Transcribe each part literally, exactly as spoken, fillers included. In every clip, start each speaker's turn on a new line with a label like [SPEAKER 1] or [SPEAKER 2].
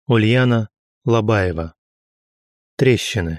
[SPEAKER 1] Ульяна Лобаева. Трещины.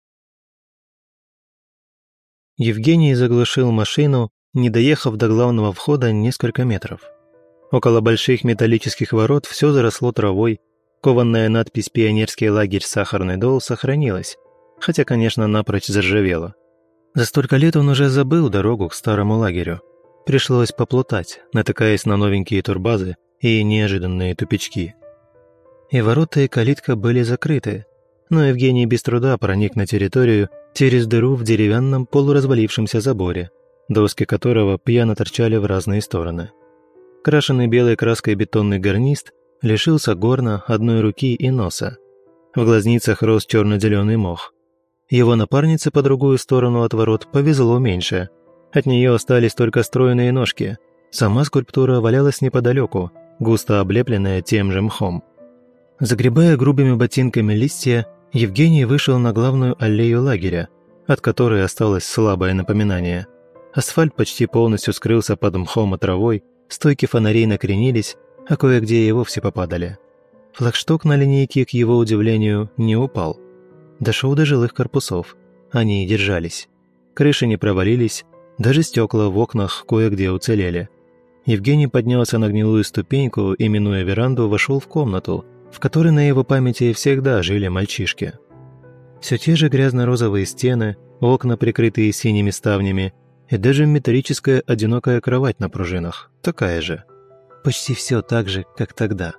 [SPEAKER 1] Евгений заглушил машину, не доехав до главного входа несколько метров. Около больших металлических ворот все заросло травой, кованная надпись «Пионерский лагерь Сахарный Дол» сохранилась, хотя, конечно, напрочь заржавела. За столько лет он уже забыл дорогу к старому лагерю. Пришлось поплутать, натыкаясь на новенькие турбазы и неожиданные тупички. И ворота, и калитка были закрыты, но Евгений без труда проник на территорию через дыру в деревянном полуразвалившемся заборе, доски которого пьяно торчали в разные стороны. Крашенный белой краской бетонный гарнист лишился горна, одной руки и носа. В глазницах рос черно-зеленый мох. Его напарнице по другую сторону от ворот повезло меньше. От нее остались только стройные ножки. Сама скульптура валялась неподалеку, густо облепленная тем же мхом. Загребая грубыми ботинками листья, Евгений вышел на главную аллею лагеря, от которой осталось слабое напоминание. Асфальт почти полностью скрылся под мхом и травой, стойки фонарей накренились, а кое-где и вовсе попадали. Флагшток на линейке, к его удивлению, не упал. Дошел до жилых корпусов. Они и держались. Крыши не провалились, даже стекла в окнах кое-где уцелели. Евгений поднялся на гнилую ступеньку и, минуя веранду, вошел в комнату, в которой на его памяти всегда жили мальчишки. Все те же грязно-розовые стены, окна, прикрытые синими ставнями, и даже металлическая одинокая кровать на пружинах, такая же. Почти все так же, как тогда.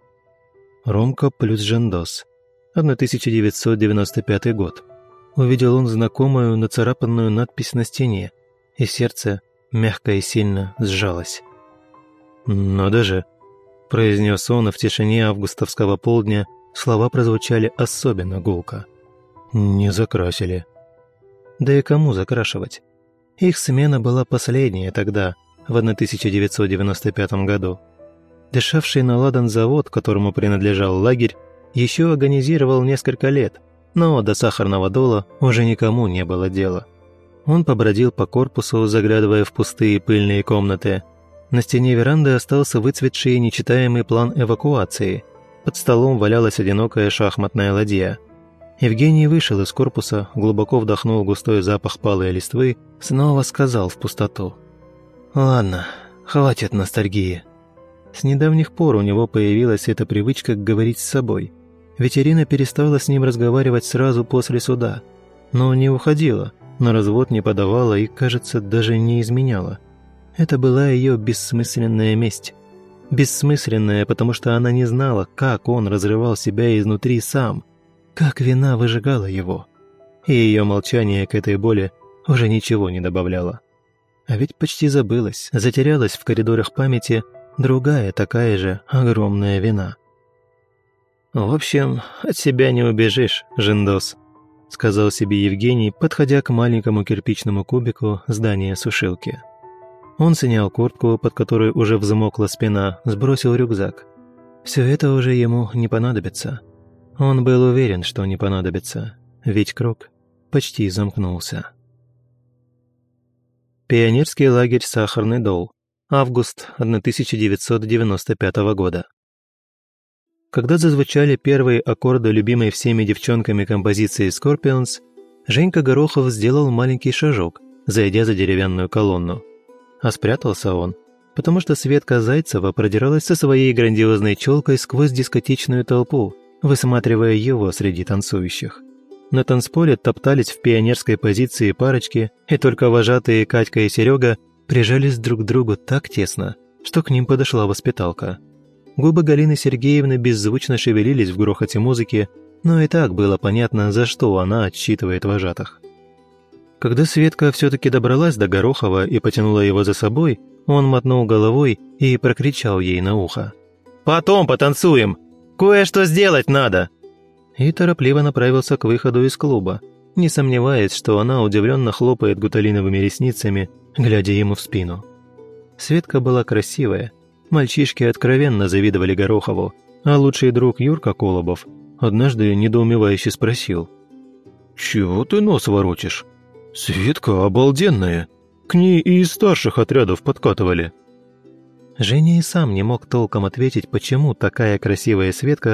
[SPEAKER 1] Ромка плюс Жендос. тысяча девятьсот девяносто пятый год. Увидел он знакомую нацарапанную надпись на стене, и сердце мягко и сильно сжалось. «Надо же!» – произнес он, и в тишине августовского полдня слова прозвучали особенно гулко. «Не закрасили». Да и кому закрашивать? Их смена была последняя тогда, в тысяча девятьсот девяносто пятом году. Дышавший на ладан завод, которому принадлежал лагерь, еще организировал несколько лет, но до Сахарного Дола уже никому не было дела. Он побродил по корпусу, заглядывая в пустые пыльные комнаты. На стене веранды остался выцветший нечитаемый план эвакуации. Под столом валялась одинокая шахматная ладья. Евгений вышел из корпуса, глубоко вдохнул густой запах палой листвы, снова сказал в пустоту: «Ладно, хватит ностальгии». С недавних пор у него появилась эта привычка говорить с собой. Ведь Ирина перестала с ним разговаривать сразу после суда, но не уходила, на развод не подавала и, кажется, даже не изменяла. Это была ее бессмысленная месть. Бессмысленная, потому что она не знала, как он разрывал себя изнутри сам, как вина выжигала его. И ее молчание к этой боли уже ничего не добавляло. А ведь почти забылась, затерялась в коридорах памяти другая такая же огромная вина. «В общем, от себя не убежишь, Жендос», — сказал себе Евгений, подходя к маленькому кирпичному кубику здания сушилки. Он снял куртку, под которой уже взмокла спина, сбросил рюкзак. Все это уже ему не понадобится. Он был уверен, что не понадобится, ведь круг почти замкнулся. Пионерский лагерь Сахарный Дол. Август тысяча девятьсот девяносто пятого года. Когда зазвучали первые аккорды любимой всеми девчонками композиции Scorpions, Женька Горохов сделал маленький шажок, зайдя за деревянную колонну. А спрятался он, потому что Светка Зайцева продиралась со своей грандиозной челкой сквозь дискотечную толпу, высматривая его среди танцующих. На танцполе топтались в пионерской позиции парочки, и только вожатые Катька и Серега прижались друг к другу так тесно, что к ним подошла воспиталка. Губы Галины Сергеевны беззвучно шевелились в грохоте музыки, но и так было понятно, за что она отсчитывает вожатых. Когда Светка все-таки добралась до Горохова и потянула его за собой, он мотнул головой и прокричал ей на ухо: «Потом потанцуем! Кое-что сделать надо!» И торопливо направился к выходу из клуба, не сомневаясь, что она удивленно хлопает гуталиновыми ресницами, глядя ему в спину. Светка была красивая, мальчишки откровенно завидовали Горохову, а лучший друг Юрка Колобов однажды недоумевающе спросил: «Чего ты нос воротишь? Светка обалденная, к ней и из старших отрядов подкатывали». Женя и сам не мог толком ответить, почему такая красивая Светка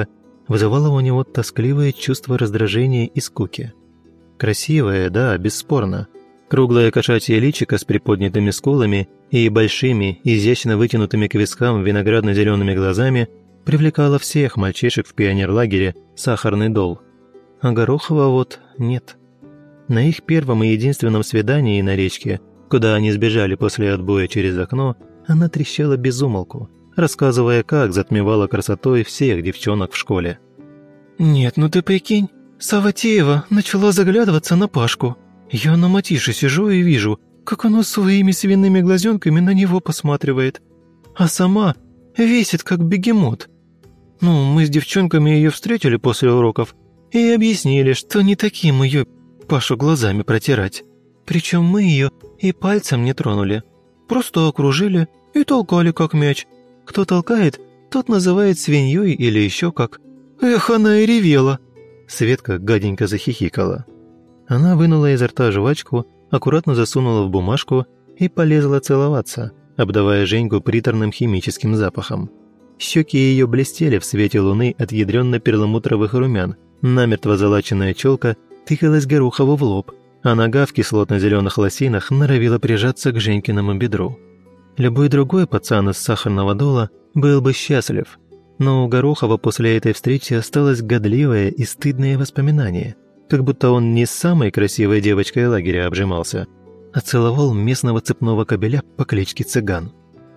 [SPEAKER 1] вызывало у него тоскливое чувство раздражения и скуки. Красивая, да, бесспорно. Круглое кошачье личико с приподнятыми скулами и большими, изящно вытянутыми к вискам виноградно-зелеными глазами привлекало всех мальчишек в пионерлагере «Сахарный дол». А Горохова вот нет. На их первом и единственном свидании на речке, куда они сбежали после отбоя через окно, она трещала без умолку, рассказывая, как затмевала красотой всех девчонок в школе.
[SPEAKER 2] «Нет, ну ты прикинь, Саватеева начала заглядываться на Пашку. Я на Матише сижу и вижу, как она своими свиными глазенками на него посматривает. А сама весит, как бегемот. Ну, мы с девчонками ее встретили после уроков и объяснили, что не таким ее Пашу глазами протирать. Причем мы ее и пальцем не тронули. Просто окружили и толкали, как мяч. Кто толкает, тот называет свиньей или еще как. Эх, она и ревела».
[SPEAKER 1] Светка гаденько захихикала. Она вынула изо рта жвачку, аккуратно засунула в бумажку и полезла целоваться, обдавая Женьку приторным химическим запахом. Щеки ее блестели в свете луны от ядрёно-перламутровых румян, намертво залаченная челка тыкалась Горохову в лоб, а нога в кислотно-зеленых лосинах норовила прижаться к Женькиному бедру. Любой другой пацан из Сахарного дола был бы счастлив, но у Горохова после этой встречи осталось годливое и стыдное воспоминание, как будто он не с самой красивой девочкой лагеря обжимался, а целовал местного цепного кобеля по кличке Цыган.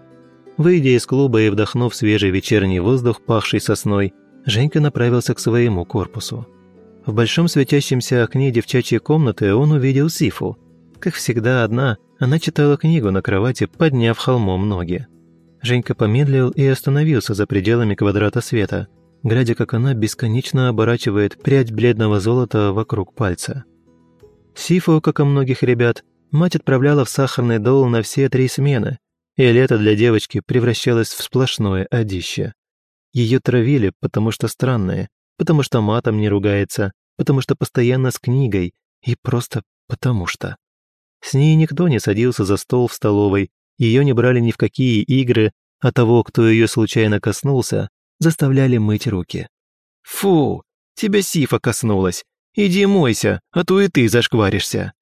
[SPEAKER 1] Выйдя из клуба и вдохнув свежий вечерний воздух, пахший сосной, Женька направился к своему корпусу. В большом светящемся окне девчачьей комнаты он увидел Сифу. Как всегда одна, она читала книгу на кровати, подняв холмом ноги. Женька помедлил и остановился за пределами квадрата света, глядя, как она бесконечно оборачивает прядь бледного золота вокруг пальца. Сифу, как и многих ребят, мать отправляла в Сахарный дол на все три смены, и лето для девочки превращалось в сплошное одище. Ее травили, потому что странная, потому что матом не ругается, потому что постоянно с книгой и просто потому что. С ней никто не садился за стол в столовой, ее не брали ни в какие игры, а того, кто ее случайно коснулся, заставляли мыть руки. «Фу, тебя Сифа коснулась! Иди мойся, а то и ты зашкваришься!»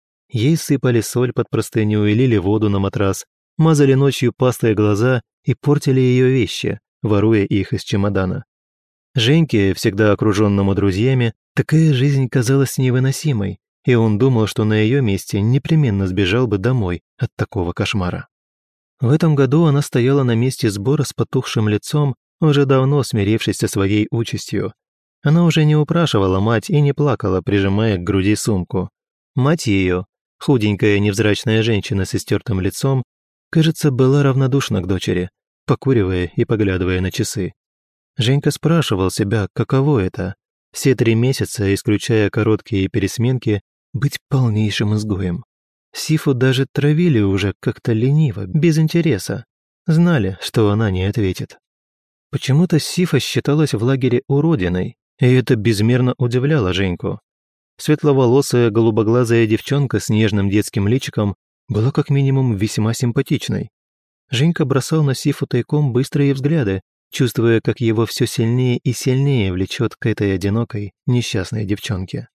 [SPEAKER 1] Ей сыпали соль под простыню и лили воду на матрас, мазали ночью пастой глаза и портили ее вещи, воруя их из чемодана. Женьке, всегда окруженному друзьями, такая жизнь казалась невыносимой, и он думал, что на ее месте непременно сбежал бы домой от такого кошмара. В этом году она стояла на месте сбора с потухшим лицом, уже давно смирившись со своей участью. Она уже не упрашивала мать и не плакала, прижимая к груди сумку. Мать ее, худенькая невзрачная женщина с истертым лицом, кажется, была равнодушна к дочери, покуривая и поглядывая на часы. Женька спрашивал себя, каково это – все три месяца, исключая короткие пересменки, быть полнейшим изгоем. Сифу даже травили уже как-то лениво, без интереса. Знали, что она не ответит. Почему-то Сифа считалась в лагере уродиной, и это безмерно удивляло Женьку. Светловолосая, голубоглазая девчонка с нежным детским личиком была как минимум весьма симпатичной. Женька бросал на Сифу тайком быстрые взгляды, чувствуя, как его все сильнее и сильнее влечет к этой одинокой, несчастной девчонке.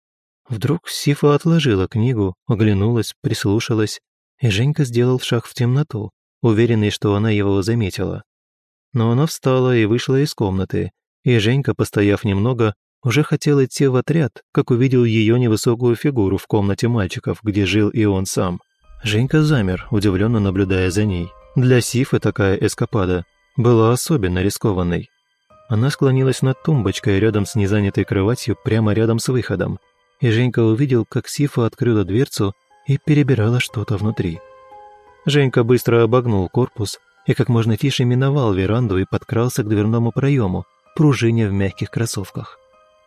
[SPEAKER 1] Вдруг Сифа отложила книгу, оглянулась, прислушалась, и Женька сделал шаг в темноту, уверенный, что она его заметила. Но она встала и вышла из комнаты, и Женька, постояв немного, уже хотел идти в отряд, как увидел ее невысокую фигуру в комнате мальчиков, где жил и он сам. Женька замер, удивленно наблюдая за ней. Для Сифы такая эскапада была особенно рискованной. Она склонилась над тумбочкой рядом с незанятой кроватью прямо рядом с выходом, и Женька увидел, как Сифа открыла дверцу и перебирала что-то внутри. Женька быстро обогнул корпус и как можно тише миновал веранду и подкрался к дверному проему, пружиня в мягких кроссовках.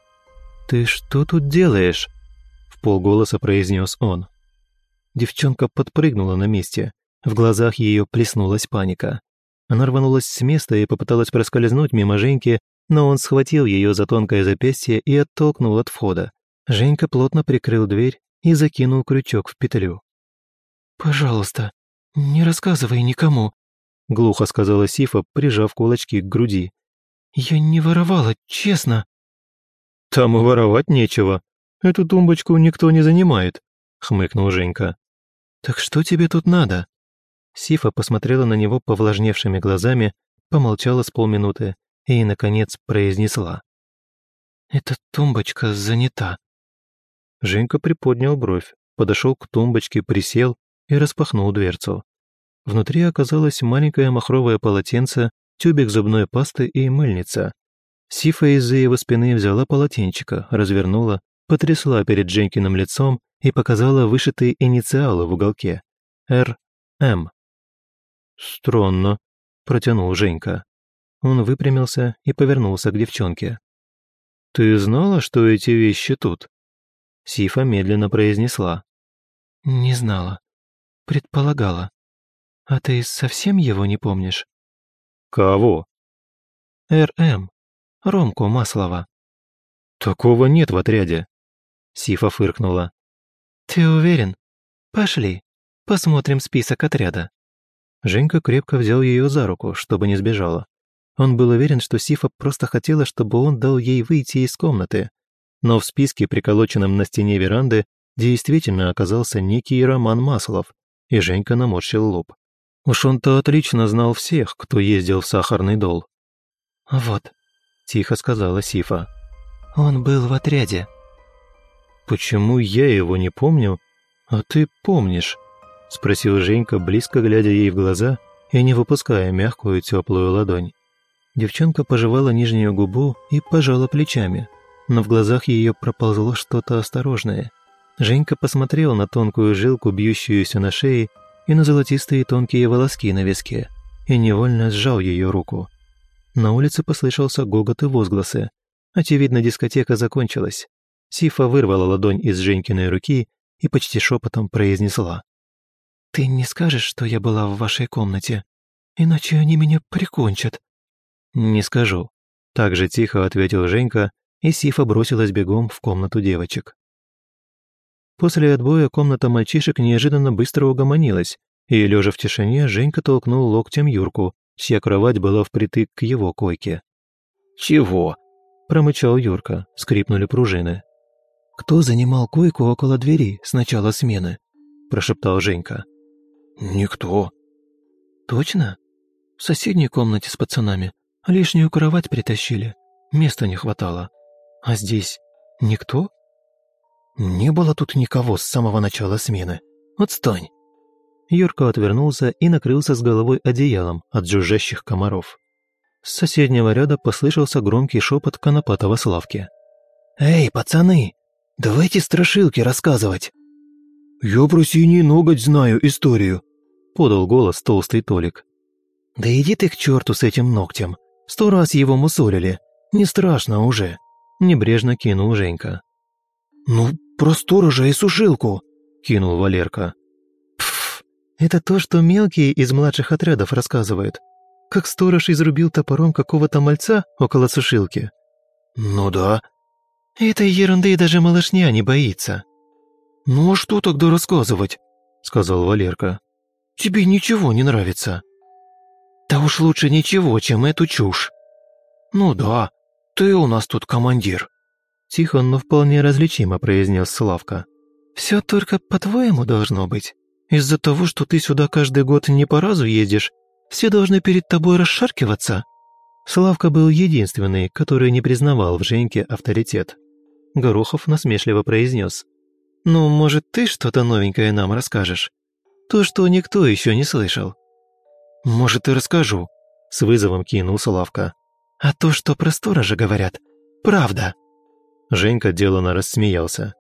[SPEAKER 1] «Ты что тут делаешь?» – вполголоса произнес он. Девчонка подпрыгнула на месте, в глазах ее плеснулась паника. Она рванулась с места и попыталась проскользнуть мимо Женьки, но он схватил ее за тонкое запястье и оттолкнул от входа. Женька плотно прикрыл дверь и закинул крючок в петлю. «Пожалуйста, не рассказывай никому», — глухо сказала Сифа, прижав кулачки к груди.
[SPEAKER 2] Я не воровала, честно».
[SPEAKER 1] «Там и воровать нечего. Эту тумбочку никто не занимает», — хмыкнул Женька.
[SPEAKER 2] «Так что тебе тут надо?»
[SPEAKER 1] Сифа посмотрела на него повлажневшими глазами, помолчала с полминуты и, наконец, произнесла.
[SPEAKER 2] «Эта тумбочка занята».
[SPEAKER 1] Женька приподнял бровь, подошел к тумбочке, присел и распахнул дверцу. Внутри оказалось маленькое махровое полотенце, тюбик зубной пасты и мыльница. Сифа из-за его спины взяла полотенчика, развернула, потрясла перед Женькиным лицом и показала вышитые инициалы в уголке. Р М. «Странно», — протянул Женька. Он выпрямился и повернулся к девчонке. «Ты знала, что эти вещи тут?» Сифа медленно произнесла.
[SPEAKER 2] «Не знала. Предполагала. А ты совсем его не помнишь?»
[SPEAKER 1] «Кого?»
[SPEAKER 2] Р М. Ромку Маслова».
[SPEAKER 1] «Такого нет в отряде». Сифа фыркнула.
[SPEAKER 2] «Ты уверен? Пошли, посмотрим список отряда».
[SPEAKER 1] Женька крепко взял ее за руку, чтобы не сбежала. Он был уверен, что Сифа просто хотела, чтобы он дал ей выйти из комнаты. Но в списке, приколоченном на стене веранды, действительно оказался некий Роман Маслов, и Женька наморщил лоб. Уж он-то отлично знал всех, кто ездил в Сахарный Дол.
[SPEAKER 2] «Вот», —
[SPEAKER 1] тихо сказала Сифа.
[SPEAKER 2] «Он был в отряде».
[SPEAKER 1] «Почему я его не помню, а ты помнишь?» — спросил Женька, близко глядя ей в глаза и не выпуская мягкую теплую ладонь. Девчонка пожевала нижнюю губу и пожала плечами, но в глазах ее проползло что-то осторожное. Женька посмотрел на тонкую жилку, бьющуюся на шее, и на золотистые тонкие волоски на виске, и невольно сжал ее руку. На улице послышался гогот и возгласы. Очевидно, дискотека закончилась. Сифа вырвала ладонь из Женькиной руки и почти шепотом произнесла.
[SPEAKER 2] «Ты не скажешь, что я была в вашей комнате? Иначе они меня прикончат».
[SPEAKER 1] «Не скажу», — так же тихо ответил Женька, и Сифа бросилась бегом в комнату девочек. После отбоя комната мальчишек неожиданно быстро угомонилась, и, лежа в тишине, Женька толкнул локтем Юрку, чья кровать была впритык к его койке. «Чего?» – промычал Юрка, скрипнули пружины.
[SPEAKER 2] «Кто занимал койку около двери с начала смены?» – прошептал Женька.
[SPEAKER 1] «Никто».
[SPEAKER 2] «Точно? В соседней комнате с пацанами лишнюю кровать притащили, места не хватало. А здесь никто?»
[SPEAKER 1] «Не было тут никого с самого начала смены. Отстань!» Юрка отвернулся и накрылся с головой одеялом от жужжащих комаров. С соседнего ряда послышался громкий шепот конопатого Славки.
[SPEAKER 2] «Эй, пацаны, давайте страшилки рассказывать!»
[SPEAKER 1] «Я про синий ноготь знаю историю», — подал голос толстый Толик.
[SPEAKER 2] «Да иди ты к черту с этим ногтем. Сто раз его мусолили. Не страшно уже», — небрежно кинул Женька.
[SPEAKER 1] «Ну, про сторожа и сушилку», — кинул Валерка.
[SPEAKER 2] «Пф, это то, что мелкие из младших отрядов рассказывают. Как сторож изрубил топором какого-то мальца около сушилки».
[SPEAKER 1] «Ну да».
[SPEAKER 2] «Этой ерунды даже малышня не боится».
[SPEAKER 1] «Ну а что тогда рассказывать?» — сказал Валерка. «Тебе ничего не нравится».
[SPEAKER 2] «Да уж лучше ничего, чем эту чушь».
[SPEAKER 1] «Ну да, ты у нас тут командир». Тихо, но вполне различимо произнес Славка.
[SPEAKER 2] «Все только по-твоему должно быть. Из-за того, что ты сюда каждый год не по разу ездишь, все должны перед тобой расшаркиваться».
[SPEAKER 1] Славка был единственный, который не признавал в Женьке авторитет. Горохов насмешливо произнес.
[SPEAKER 2] «Ну, может, ты что-то новенькое нам расскажешь? То, что никто еще не слышал».
[SPEAKER 1] «Может, и расскажу», — с вызовом кинул Славка.
[SPEAKER 2] «А то, что про сторожа говорят, правда».
[SPEAKER 1] Женька деланно рассмеялся.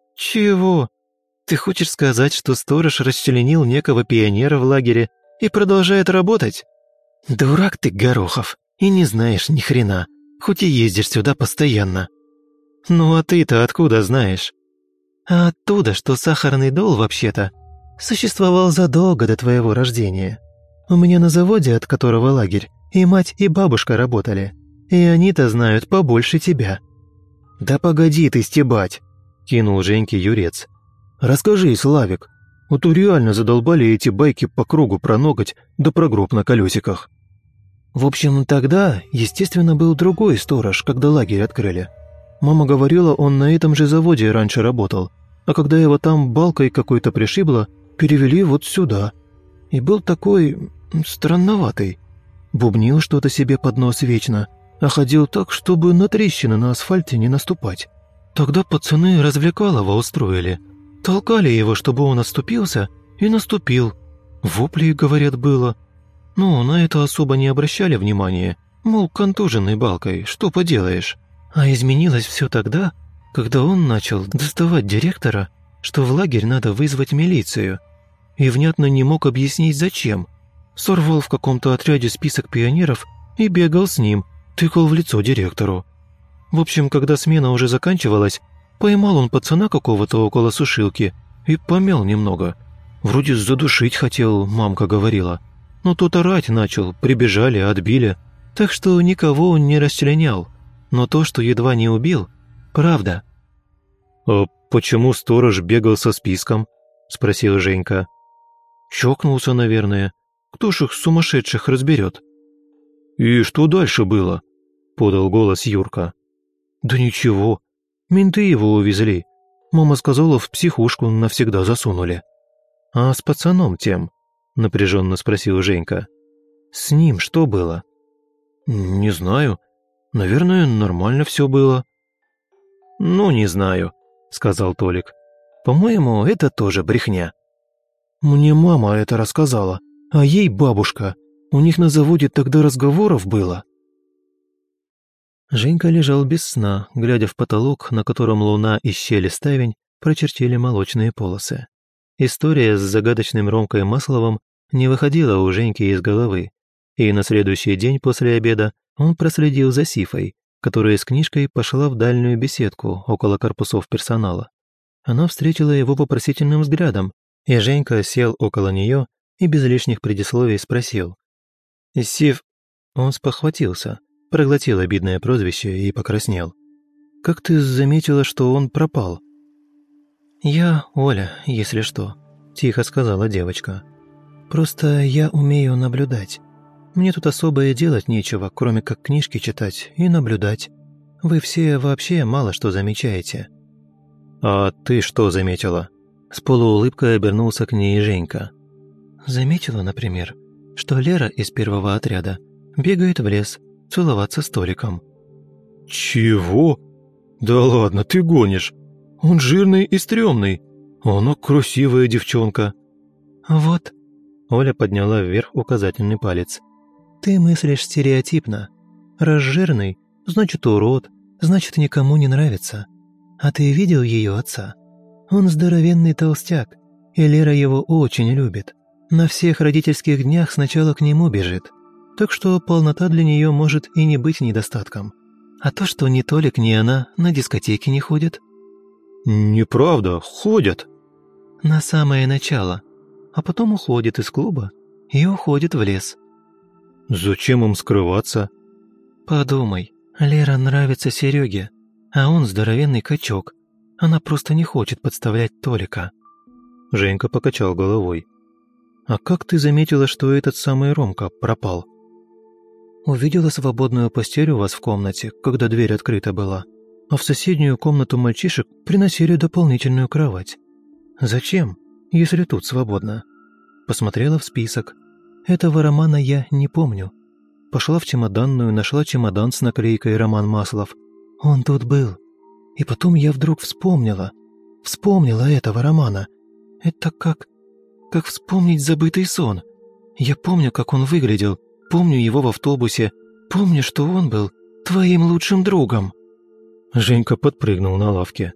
[SPEAKER 2] «Чего? Ты хочешь сказать, что сторож расчленил некого пионера в лагере и продолжает работать? Дурак ты, Горохов, и не знаешь ни хрена, хоть и ездишь сюда постоянно». «Ну а ты-то откуда знаешь?» «А оттуда, что Сахарный Дол, вообще-то, существовал задолго до твоего рождения. У меня на заводе, от которого лагерь, и мать, и бабушка работали, и они-то знают побольше тебя».
[SPEAKER 1] «Да погоди ты стебать!» – кинул Женьке Юрец. «Расскажи, Славик, вот реально задолбали эти байки по кругу про ноготь да про гроб на колесиках».
[SPEAKER 2] В общем, тогда, естественно, был другой сторож, когда лагерь открыли. Мама говорила, он на этом же заводе раньше работал, а когда его там балкой какой-то пришибло, перевели вот сюда. И был такой... странноватый. Бубнил что-то себе под нос вечно, а ходил так, чтобы на трещины на асфальте не наступать. Тогда пацаны развлекалово устроили. Толкали его, чтобы он отступился, и наступил. Вопли, говорят, было. Но на это особо не обращали внимания. Мол, контуженный балкой, что поделаешь. А изменилось все тогда, когда он начал доставать директора, что в лагерь надо вызвать милицию. И внятно не мог объяснить, зачем. Сорвал в каком-то отряде список пионеров и бегал с ним, тыкал в лицо директору. В общем, когда смена уже заканчивалась, поймал он пацана какого-то около сушилки и помял немного. Вроде задушить хотел, мамка говорила. Но тот орать начал, прибежали, отбили. Так что никого он не расчленял. Но то, что едва не убил, правда.
[SPEAKER 1] «А почему сторож бегал со списком?» – спросила Женька.
[SPEAKER 2] «Чокнулся, наверное. Кто ж их сумасшедших разберет?»
[SPEAKER 1] «И что дальше было?» – подал голос Юрка.
[SPEAKER 2] «Да ничего. Менты его увезли. Мама сказала, в психушку навсегда засунули».
[SPEAKER 1] «А с пацаном тем?» – напряженно спросила Женька.
[SPEAKER 2] «С ним что было?» «Не знаю. Наверное, нормально все было».
[SPEAKER 1] «Ну, не знаю», – сказал Толик. «По-моему, это тоже брехня».
[SPEAKER 2] «Мне мама это рассказала, а ей бабушка. У них на заводе тогда разговоров было».
[SPEAKER 1] Женька лежал без сна, глядя в потолок, на котором луна и щели ставень прочертили молочные полосы. История с загадочным Ромкой Масловым не выходила у Женьки из головы, и на следующий день после обеда он проследил за Сифой, которая с книжкой пошла в дальнюю беседку около корпусов персонала. Она встретила его вопросительным взглядом, и Женька сел около нее и без лишних предисловий спросил. «Сиф...» Он спохватился, проглотил обидное прозвище и покраснел. «Как ты заметила, что он пропал?»
[SPEAKER 2] «Я Оля, если что», – тихо сказала девочка. «Просто я умею наблюдать. Мне тут особо и делать нечего, кроме как книжки читать и наблюдать. Вы все вообще мало что замечаете».
[SPEAKER 1] «А ты что заметила?» С полуулыбкой обернулся к ней Женька.
[SPEAKER 2] «Заметила, например, что Лера из первого отряда бегает в лес целоваться с Толиком».
[SPEAKER 1] «Чего? Да ладно, ты гонишь. Он жирный и стрёмный. Она красивая девчонка».
[SPEAKER 2] «Вот».
[SPEAKER 1] Оля подняла вверх указательный палец.
[SPEAKER 2] «Ты мыслишь стереотипно. Раз жирный, значит урод, значит никому не нравится. А ты видел ее отца? Он здоровенный толстяк, и Лера его очень любит. На всех родительских днях сначала к нему бежит. Так что полнота для нее может и не быть недостатком. А то, что ни Толик, ни она на дискотеки не ходят».
[SPEAKER 1] «Неправда, ходят».
[SPEAKER 2] «На самое начало. А потом уходит из клуба и уходит в лес».
[SPEAKER 1] «Зачем им скрываться?»
[SPEAKER 2] «Подумай, Лера нравится Сереге, а он здоровенный качок. Она просто не хочет подставлять Толика».
[SPEAKER 1] Женька покачал головой. «А как ты заметила, что этот самый Ромка пропал?»
[SPEAKER 2] «Увидела свободную постель у вас в комнате, когда дверь открыта была, а в соседнюю комнату мальчишек приносили дополнительную кровать. Зачем, если тут свободно?» Посмотрела в список. Этого романа я не помню. Пошла в чемоданную, нашла чемодан с наклейкой «Роман Маслов». Он тут был. И потом я вдруг вспомнила. Вспомнила этого романа. Это как... как вспомнить забытый сон. Я помню, как он выглядел, помню его в автобусе, помню, что он был твоим лучшим другом».
[SPEAKER 1] Женька подпрыгнул на лавке.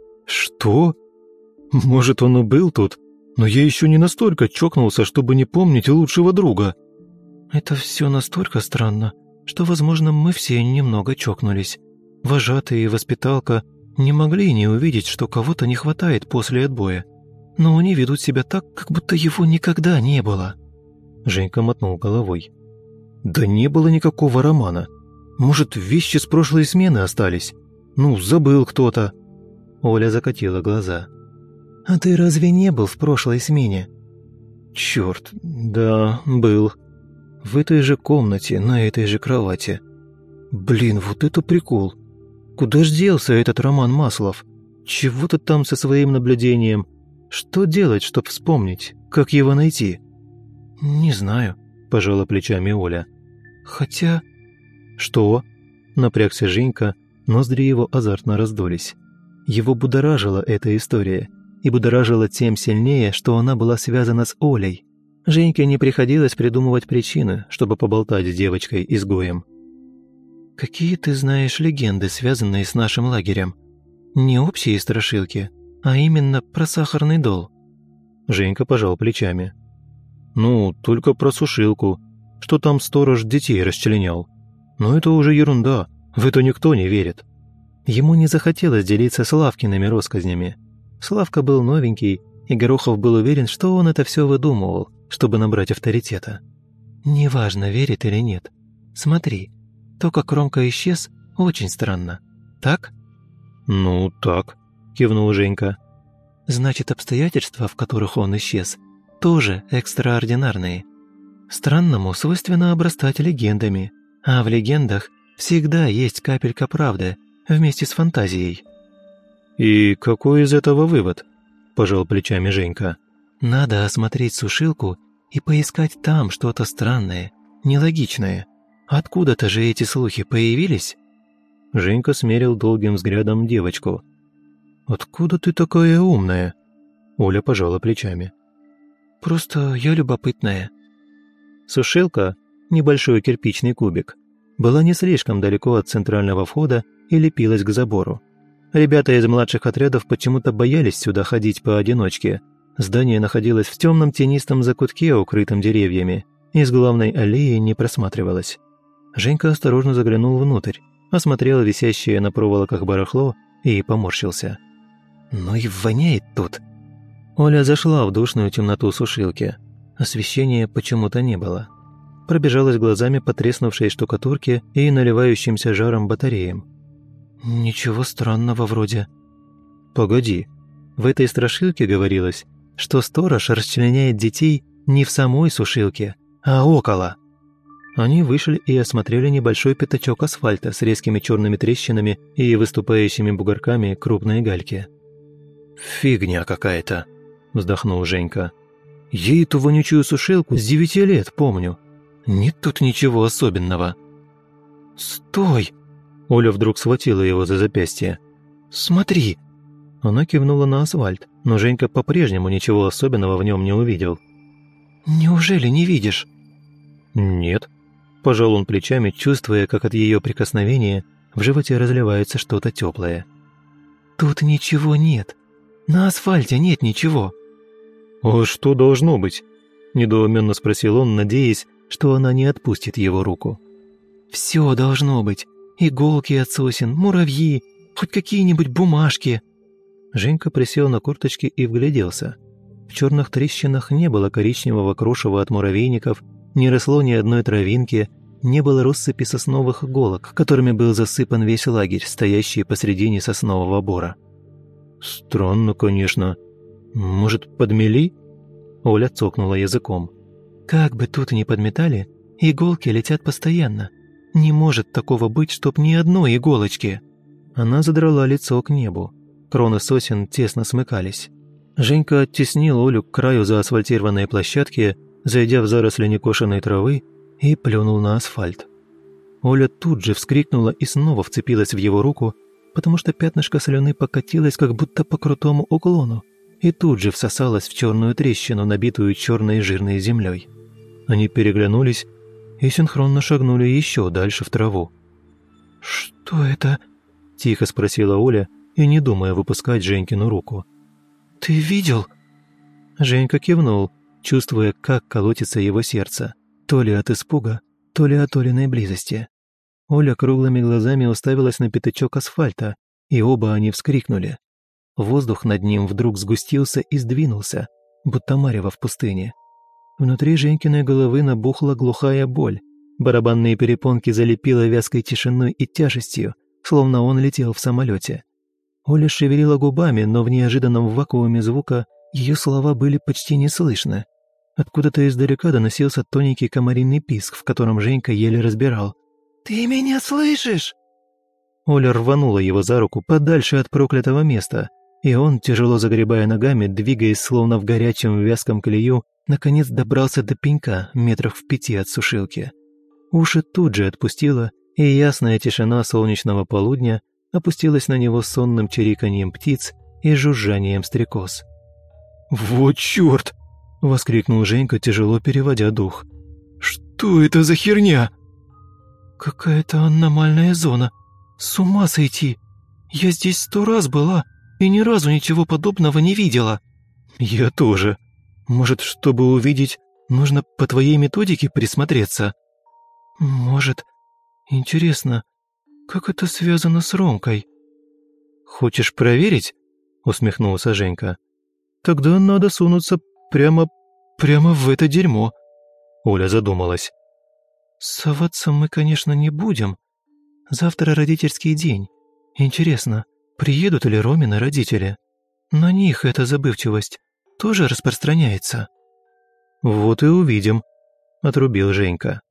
[SPEAKER 1] «Что? Может, он и был тут, но я еще не настолько чокнулся, чтобы не помнить лучшего друга».
[SPEAKER 2] «Это все настолько странно, что, возможно, мы все немного чокнулись. Вожатые и воспиталка не могли не увидеть, что кого-то не хватает после отбоя. Но они ведут себя так, как будто его никогда не было».
[SPEAKER 1] Женька мотнул головой. «Да не было никакого романа. Может, вещи с прошлой смены остались? Ну, забыл кто-то».
[SPEAKER 2] Оля закатила глаза. «А ты разве не был в прошлой смене?»
[SPEAKER 1] «Черт, да, был». В этой же комнате, на этой же кровати. Блин, вот это прикол. Куда ж делся этот Роман Маслов? Чего-то там со своим наблюдением. Что делать, чтоб вспомнить? Как его найти? Не знаю, пожала плечами Оля. Хотя... Что? Напрягся Женька, ноздри его азартно раздулись. Его будоражила эта история. И будоражила тем сильнее, что она была связана с Олей. Женьке не приходилось придумывать причины, чтобы поболтать с девочкой-изгоем. «Какие ты знаешь легенды, связанные с нашим лагерем? Не общие страшилки, а именно про сахарный дол?» Женька пожал плечами. «Ну, только про сушилку, что там сторож детей расчленял. Но это уже ерунда, в это никто не верит». Ему не захотелось делиться с Славкиными россказнями. Славка был новенький, и Горохов был уверен, что он это все выдумывал, чтобы набрать авторитета. «Неважно, верит или нет. Смотри, то, как Ромка исчез, очень странно. Так?» «Ну, так», – кивнул Женька. «Значит, обстоятельства, в которых он исчез, тоже экстраординарные. Странному свойственно обрастать легендами, а в легендах всегда есть капелька правды вместе с фантазией». «И какой из этого вывод?» – пожал плечами Женька. «Надо осмотреть сушилку и поискать там что-то странное, нелогичное. Откуда-то же эти слухи появились?» Женька смерил долгим взглядом девочку. «Откуда ты такая умная?» Оля пожала плечами. «Просто я любопытная». Сушилка, небольшой кирпичный кубик, была не слишком далеко от центрального входа и лепилась к забору. Ребята из младших отрядов почему-то боялись сюда ходить поодиночке. Здание находилось в темном тенистом закутке, укрытом деревьями, и с главной аллеи не просматривалось. Женька осторожно заглянул внутрь, осмотрел висящее на проволоках барахло и поморщился. «Ну и воняет тут!» Оля зашла в душную темноту сушилки. Освещения почему-то не было. Пробежалась глазами по треснувшей штукатурке и наливающимся жаром батареям. «Ничего странного вроде». «Погоди, в этой страшилке говорилось, что сторож расчленяет детей не в самой сушилке, а около». Они вышли и осмотрели небольшой пятачок асфальта с резкими черными трещинами и выступающими бугорками крупной гальки. «Фигня какая-то», – вздохнул Женька. «Я эту вонючую сушилку с девяти лет помню. Нет тут ничего особенного». «Стой!» – Оля вдруг схватила его за запястье. «Смотри!» Она кивнула на асфальт, но Женька по-прежнему ничего особенного в нем не увидел. «Неужели не видишь?» «Нет», – пожал он плечами, чувствуя, как от ее прикосновения в животе разливается что-то теплое. «Тут ничего нет. На асфальте нет ничего». «А что должно быть?» – недоуменно спросил он, надеясь, что она не отпустит его руку. «Все должно быть. Иголки от сосен, муравьи, хоть какие-нибудь бумажки». Женька присел на корточки и вгляделся. В черных трещинах не было коричневого крошева от муравейников, не росло ни одной травинки, не было россыпи сосновых иголок, которыми был засыпан весь лагерь, стоящий посредине соснового бора. «Странно, конечно. Может, подмели?» Оля цокнула языком. «Как бы тут ни подметали, иголки летят постоянно. Не может такого быть, чтоб ни одной иголочки». Она задрала лицо к небу. Кроны сосен тесно смыкались. Женька оттеснил Олю к краю заасфальтированной площадки, зайдя в заросли некошенной травы, и плюнул на асфальт. Оля тут же вскрикнула и снова вцепилась в его руку, потому что пятнышко слюны покатилось как будто по крутому уклону и тут же всосалось в черную трещину, набитую черной жирной землей. Они переглянулись и синхронно шагнули еще дальше в траву. «Что это?» – тихо спросила Оля, и не думая выпускать Женькину руку. «Ты видел?» Женька кивнул, чувствуя, как колотится его сердце, то ли от испуга, то ли от Олиной близости. Оля круглыми глазами уставилась на пятачок асфальта, и оба они вскрикнули. Воздух над ним вдруг сгустился и сдвинулся, будто марево в пустыне. Внутри Женькиной головы набухла глухая боль, барабанные перепонки залепило вязкой тишиной и тяжестью, словно он летел в самолете. Оля шевелила губами, но в неожиданном вакууме звука ее слова были почти не слышны. Откуда-то издалека доносился тоненький комариный писк, в котором Женька еле разбирал.
[SPEAKER 2] «Ты меня слышишь?»
[SPEAKER 1] Оля рванула его за руку подальше от проклятого места, и он, тяжело загребая ногами, двигаясь словно в горячем вязком колею, наконец добрался до пенька метрах в пяти от сушилки. Уши тут же отпустило, и ясная тишина солнечного полудня опустилась на него сонным чириканьем птиц и жужжанием стрекоз.
[SPEAKER 2] «Вот чёрт!» – воскликнул Женька, тяжело переводя дух. «Что это за херня?» «Какая-то аномальная зона. С ума сойти! Я здесь сто раз была и ни разу ничего подобного не видела». «Я тоже. Может, чтобы увидеть, нужно по твоей методике присмотреться?» «Может. Интересно, как это связано с Ромкой?»
[SPEAKER 1] «Хочешь проверить?» – усмехнулся Женька. «Тогда надо сунуться прямо, прямо в это дерьмо». Оля задумалась.
[SPEAKER 2] «Соваться мы, конечно, не будем. Завтра родительский день. Интересно, приедут ли Ромины родители? На них эта забывчивость тоже распространяется?»
[SPEAKER 1] «Вот и увидим», – отрубил Женька.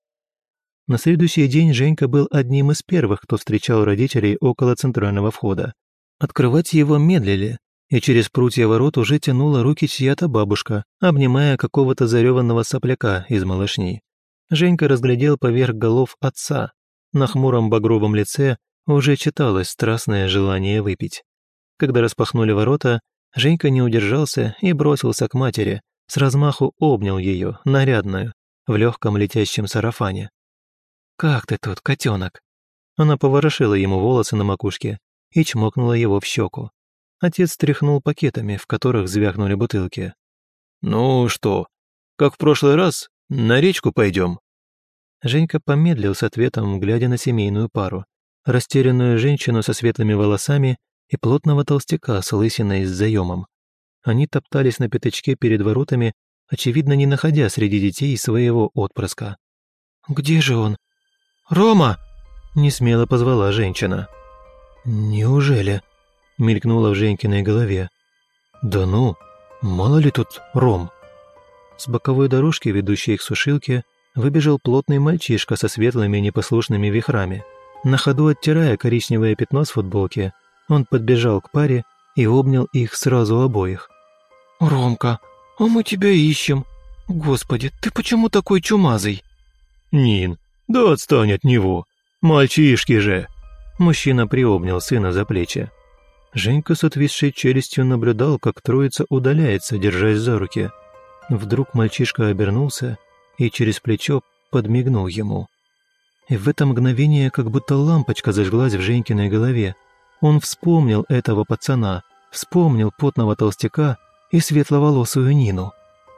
[SPEAKER 1] На следующий день Женька был одним из первых, кто встречал родителей около центрального входа. Открывать его медлили, и через прутья ворот уже тянула руки чья-то бабушка, обнимая какого-то зареванного сопляка из малышни. Женька разглядел поверх голов отца. На хмуром багровом лице уже читалось страстное желание выпить. Когда распахнули ворота, Женька не удержался и бросился к матери, с размаху обнял ее, нарядную, в легком летящем сарафане. «Как ты тут, котенок?» Она поворошила ему волосы на макушке и чмокнула его в щеку. Отец тряхнул пакетами, в которых звякнули бутылки. «Ну что, как в прошлый раз, на речку пойдем?» Женька помедлил с ответом, глядя на семейную пару, растерянную женщину со светлыми волосами и плотного толстяка с лысиной с заемом. Они топтались на пятачке перед воротами, очевидно, не находя среди детей своего отпрыска.
[SPEAKER 2] «Где же он? Рома!»
[SPEAKER 1] – несмело позвала женщина.
[SPEAKER 2] «Неужели?» – мелькнуло в Женькиной голове.
[SPEAKER 1] «Да ну, мало ли тут Ром». С боковой дорожки, ведущей к сушилке, выбежал плотный мальчишка со светлыми непослушными вихрами. На ходу оттирая коричневое пятно с футболки, он подбежал к паре и обнял их сразу обоих.
[SPEAKER 2] «Ромка, а мы тебя ищем. Господи, ты почему такой чумазый?»
[SPEAKER 1] «Нин, да отстань от него! Мальчишки же!» Мужчина приобнял сына за плечи. Женька с отвисшей челюстью наблюдал, как троица удаляется, держась за руки. Вдруг мальчишка обернулся и через плечо подмигнул ему. И в это мгновение как будто лампочка зажглась в Женькиной голове. Он вспомнил этого пацана, вспомнил потного толстяка и светловолосую Нину.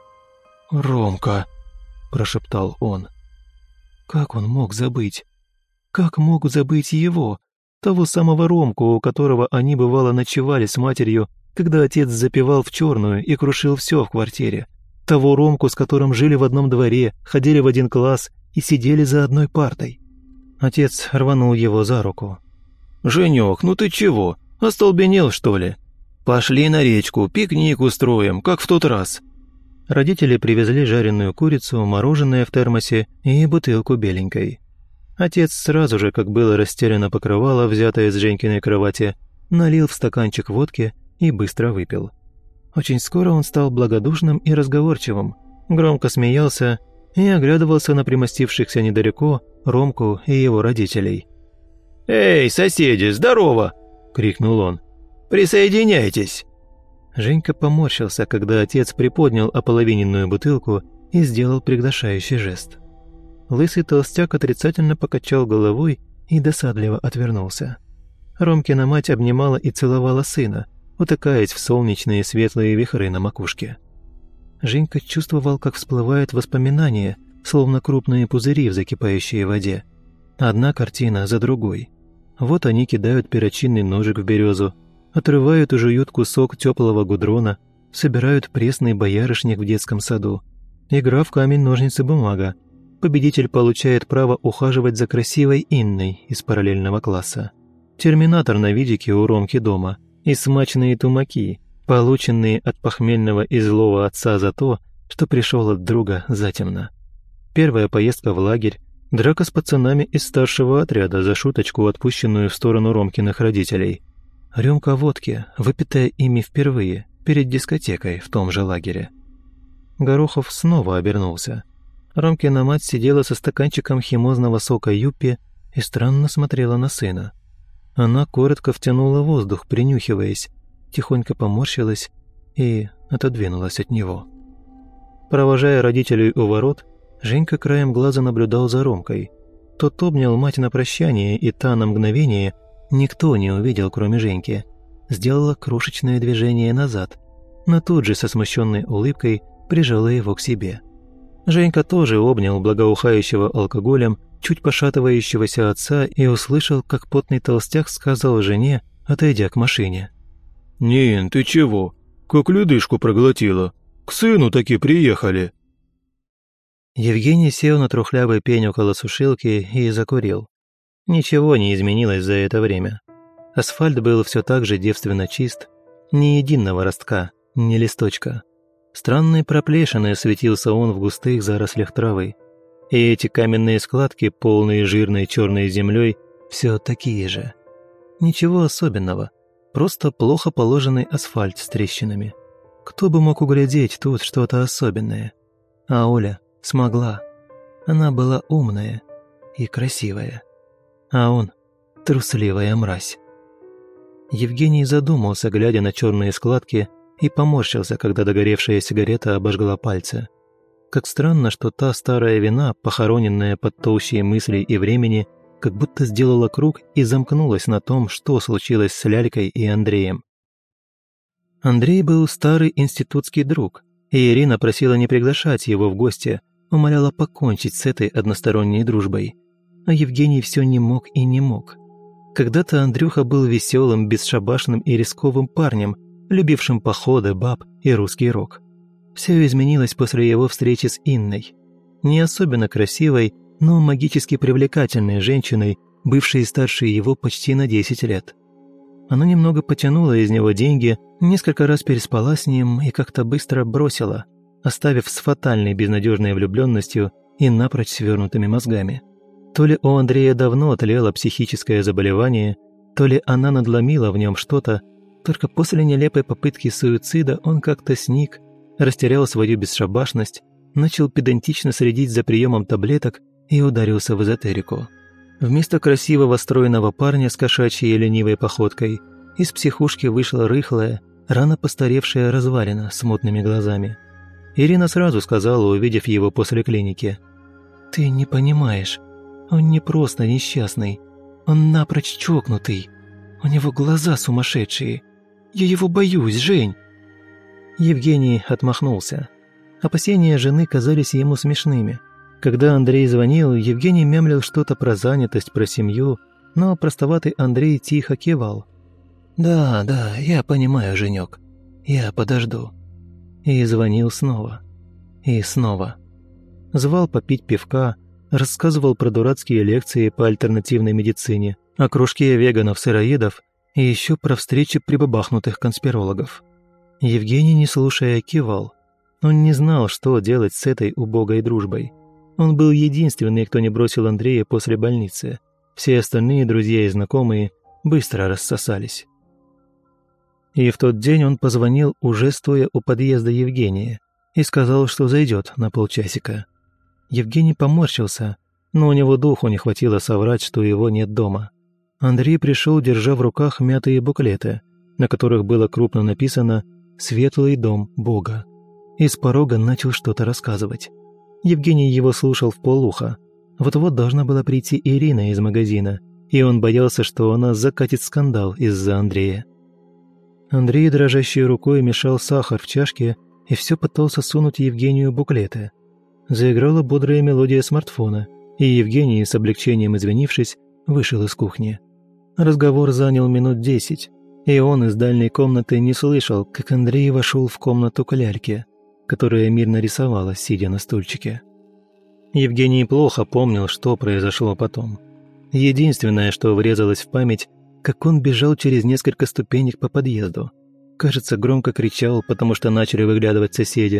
[SPEAKER 2] «Ромка!» – прошептал он. Как он мог забыть? Как мог забыть его, того самого Ромку, у которого они бывало ночевали с матерью, когда отец запивал в черную и крушил все в квартире? Того Ромку, с которым жили в одном дворе, ходили в один класс и сидели за одной партой.
[SPEAKER 1] Отец рванул его за руку.
[SPEAKER 2] «Женек, ну ты чего? Остолбенел, что ли? Пошли на речку, пикник устроим, как в тот раз».
[SPEAKER 1] Родители привезли жареную курицу, мороженое в термосе и бутылку беленькой. Отец сразу же, как было расстелено покрывало, взятое с Женькиной кровати, налил в стаканчик водки и быстро выпил. Очень скоро он стал благодушным и разговорчивым, громко смеялся и оглядывался на примостившихся недалеко Ромку и его родителей.
[SPEAKER 2] «Эй, соседи, здорово!» – крикнул он. «Присоединяйтесь!»
[SPEAKER 1] Женька поморщился, когда отец приподнял ополовиненную бутылку и сделал приглашающий жест. Лысый толстяк отрицательно покачал головой и досадливо отвернулся. Ромкина мать обнимала и целовала сына, утыкаясь в солнечные светлые вихры на макушке. Женька чувствовал, как всплывают воспоминания, словно крупные пузыри в закипающей воде. Одна картина за другой. Вот они кидают перочинный ножик в березу, отрывают и жуют кусок теплого гудрона, собирают пресный боярышник в детском саду. Игра в камень-ножницы-бумага. Победитель получает право ухаживать за красивой Инной из параллельного класса. Терминатор на видике у Ромки дома и смачные тумаки, полученные от похмельного и злого отца за то, что пришел от друга затемно. Первая поездка в лагерь, драка с пацанами из старшего отряда за шуточку, отпущенную в сторону Ромкиных родителей. Рюмка водки, выпитая ими впервые, перед дискотекой в том же лагере. Горохов снова обернулся. Ромкина мать сидела со стаканчиком химозного сока юппи и странно смотрела на сына. Она коротко втянула воздух, принюхиваясь, тихонько поморщилась и отодвинулась от него. Провожая родителей у ворот, Женька краем глаза наблюдал за Ромкой. Тот обнял мать на прощание, и та на мгновение, никто не увидел, кроме Женьки, сделала крошечное движение назад, но тут же со смущенной улыбкой прижала его к себе. Женька тоже обнял благоухающего алкоголем, чуть пошатывающегося отца и услышал, как потный толстяк сказал жене, отойдя к машине.
[SPEAKER 2] «Нин, ты чего? Как ледышку проглотила? К сыну таки приехали!»
[SPEAKER 1] Евгений сел на трухлявый пень около сушилки и закурил. Ничего не изменилось за это время. Асфальт был все так же девственно чист, ни единого ростка, ни листочка. Странной проплешиной светился он в густых зарослях травы. И эти каменные складки, полные жирной черной землей, все такие же. Ничего особенного, просто плохо положенный асфальт с трещинами. Кто бы мог углядеть тут что-то особенное? А Оля смогла. Она была умная и красивая. А он – трусливая мразь. Евгений задумался, глядя на черные складки, и поморщился, когда догоревшая сигарета обожгла пальцы. Как странно, что та старая вина, похороненная под толщей мыслей и времени, как будто сделала круг и замкнулась на том, что случилось с Лялькой и Андреем. Андрей был старый институтский друг, и Ирина просила не приглашать его в гости, умоляла покончить с этой односторонней дружбой. А Евгений все не мог и не мог. Когда-то Андрюха был веселым, бесшабашным и рисковым парнем, любившим походы, баб и русский рок. Все изменилось после его встречи с Инной. Не особенно красивой, но магически привлекательной женщиной, бывшей старше его почти на десять лет. Она немного потянула из него деньги, несколько раз переспала с ним и как-то быстро бросила, оставив с фатальной безнадежной влюбленностью и напрочь свернутыми мозгами. То ли у Андрея давно тлело психическое заболевание, то ли она надломила в нем что-то, только после нелепой попытки суицида он как-то сник, растерял свою бесшабашность, начал педантично следить за приемом таблеток и ударился в эзотерику. Вместо красивого стройного парня с кошачьей ленивой походкой из психушки вышла рыхлая, рано постаревшая развалина с мутными глазами. Ирина сразу сказала, увидев его после клиники: «Ты не понимаешь, он не просто несчастный, он напрочь чокнутый, у него глаза сумасшедшие. Я его боюсь, Жень!» Евгений отмахнулся. Опасения жены казались ему смешными. Когда Андрей звонил, Евгений мямлил что-то про занятость, про семью, но простоватый Андрей тихо кивал. «Да, да, я понимаю, Женек, я подожду». И звонил снова. И снова. Звал попить пивка, рассказывал про дурацкие лекции по альтернативной медицине, о кружке веганов-сыроедов и еще про встречи прибабахнутых конспирологов. Евгений, не слушая, кивал. Он не знал, что делать с этой убогой дружбой. Он был единственный, кто не бросил Андрея после больницы. Все остальные друзья и знакомые быстро рассосались. И в тот день он позвонил, уже стоя у подъезда Евгения, и сказал, что зайдет на полчасика. Евгений поморщился, но у него духу не хватило соврать, что его нет дома. Андрей пришел, держа в руках мятые буклеты, на которых было крупно написано «Светлый дом Бога». И с порога начал что-то рассказывать. Евгений его слушал вполуха. Вот-вот должна была прийти Ирина из магазина, и он боялся, что она закатит скандал из-за Андрея. Андрей дрожащей рукой мешал сахар в чашке и все пытался сунуть Евгению буклеты. Заиграла бодрая мелодия смартфона, и Евгений, с облегчением извинившись, вышел из кухни. Разговор занял минут десять, и он из дальней комнаты не слышал, как Андрей вошел в комнату к Ляльке, которая мирно рисовала, сидя на стульчике. Евгений плохо помнил, что произошло потом. Единственное, что врезалось в память, как он бежал через несколько ступенек по подъезду. Кажется, громко кричал, потому что начали выглядывать соседи,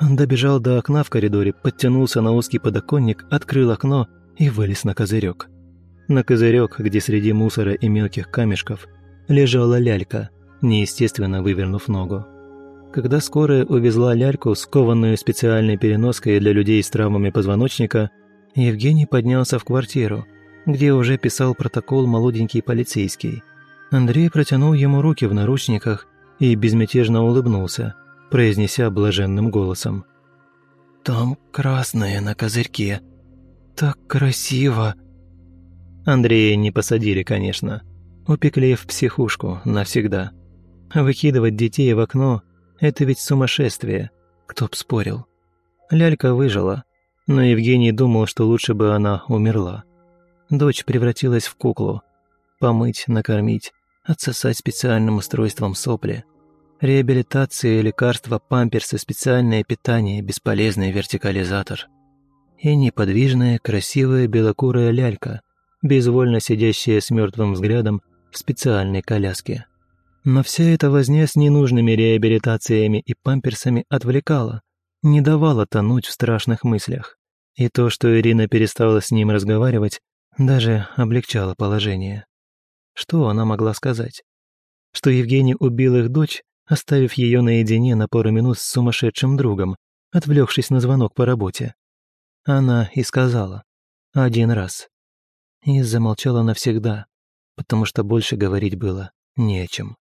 [SPEAKER 1] Он добежал до окна в коридоре, подтянулся на узкий подоконник, открыл окно и вылез на козырек. На козырек, где среди мусора и мелких камешков лежала лялька, неестественно вывернув ногу. Когда скорая увезла ляльку, скованную специальной переноской для людей с травмами позвоночника, Евгений поднялся в квартиру, где уже писал протокол молоденький полицейский. Андрей протянул ему руки в наручниках и безмятежно улыбнулся, произнеся блаженным голосом: «Там красное на козырьке. Так красиво!» Андрея не посадили, конечно. Упекли в психушку навсегда. Выкидывать детей в окно – это ведь сумасшествие, кто б спорил. Лялька выжила, но Евгений думал, что лучше бы она умерла. Дочь превратилась в куклу. Помыть, накормить, отсосать специальным устройством сопли. Реабилитация, лекарства, памперсы, специальное питание, бесполезный вертикализатор. И неподвижная, красивая белокурая лялька, безвольно сидящая с мертвым взглядом в специальной коляске. Но вся эта возня с ненужными реабилитациями и памперсами отвлекала, не давала тонуть в страшных мыслях. И то, что Ирина перестала с ним разговаривать, даже облегчало положение. Что она могла сказать? Что Евгений убил их дочь, оставив ее наедине на пару минут с сумасшедшим другом, отвлекшись на звонок по работе. Она и сказала. Один раз. И замолчала навсегда, потому что больше говорить было не о чем.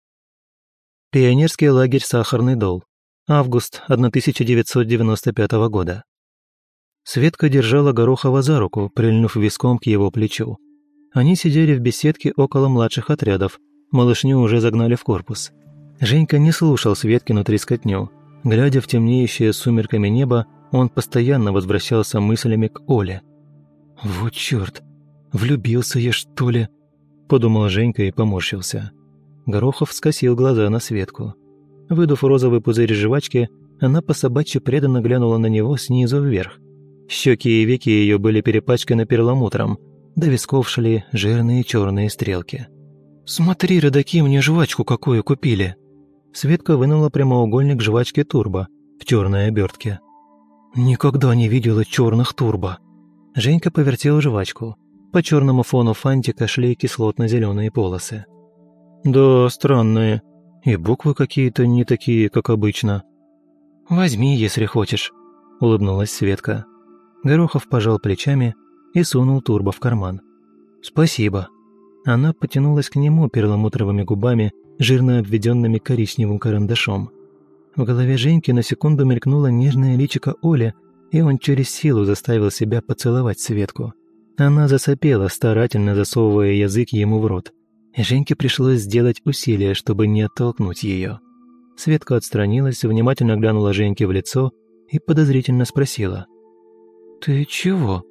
[SPEAKER 1] Пионерский лагерь «Сахарный дол». Август тысяча девятьсот девяносто пятого года. Светка держала Горохова за руку, прильнув виском к его плечу. Они сидели в беседке около младших отрядов, малышню уже загнали в корпус. Женька не слушал Светкину трескотню. Глядя в темнеющее сумерками небо, он постоянно возвращался мыслями к Оле. «Вот чёрт, влюбился я, что ли?» – подумал Женька и поморщился. Горохов скосил глаза на Светку. Выдув розовый пузырь жвачки, она по-собачьи преданно глянула на него снизу вверх. Щеки и веки ее были перепачканы перламутром, до висков шли жирные черные стрелки. «Смотри, родаки, мне жвачку какую купили!» Светка вынула прямоугольник жвачки «Турбо» в черной обертке. «Никогда не видела черных «Турбо». Женька повертел жвачку. По черному фону фантика шли кислотно-зеленые полосы. «Да, странные. И буквы какие-то не такие, как обычно». «Возьми, если хочешь», — улыбнулась Светка. Горохов пожал плечами и сунул «Турбо» в карман. «Спасибо». Она потянулась к нему перламутровыми губами, жирно обведенными коричневым карандашом. В голове Женьки на секунду мелькнуло нежное личико Оли, и он через силу заставил себя поцеловать Светку. Она засопела, старательно засовывая язык ему в рот. И Женьке пришлось сделать усилие, чтобы не оттолкнуть ее. Светка отстранилась, внимательно глянула Женьке в лицо и подозрительно спросила. «Ты чего?»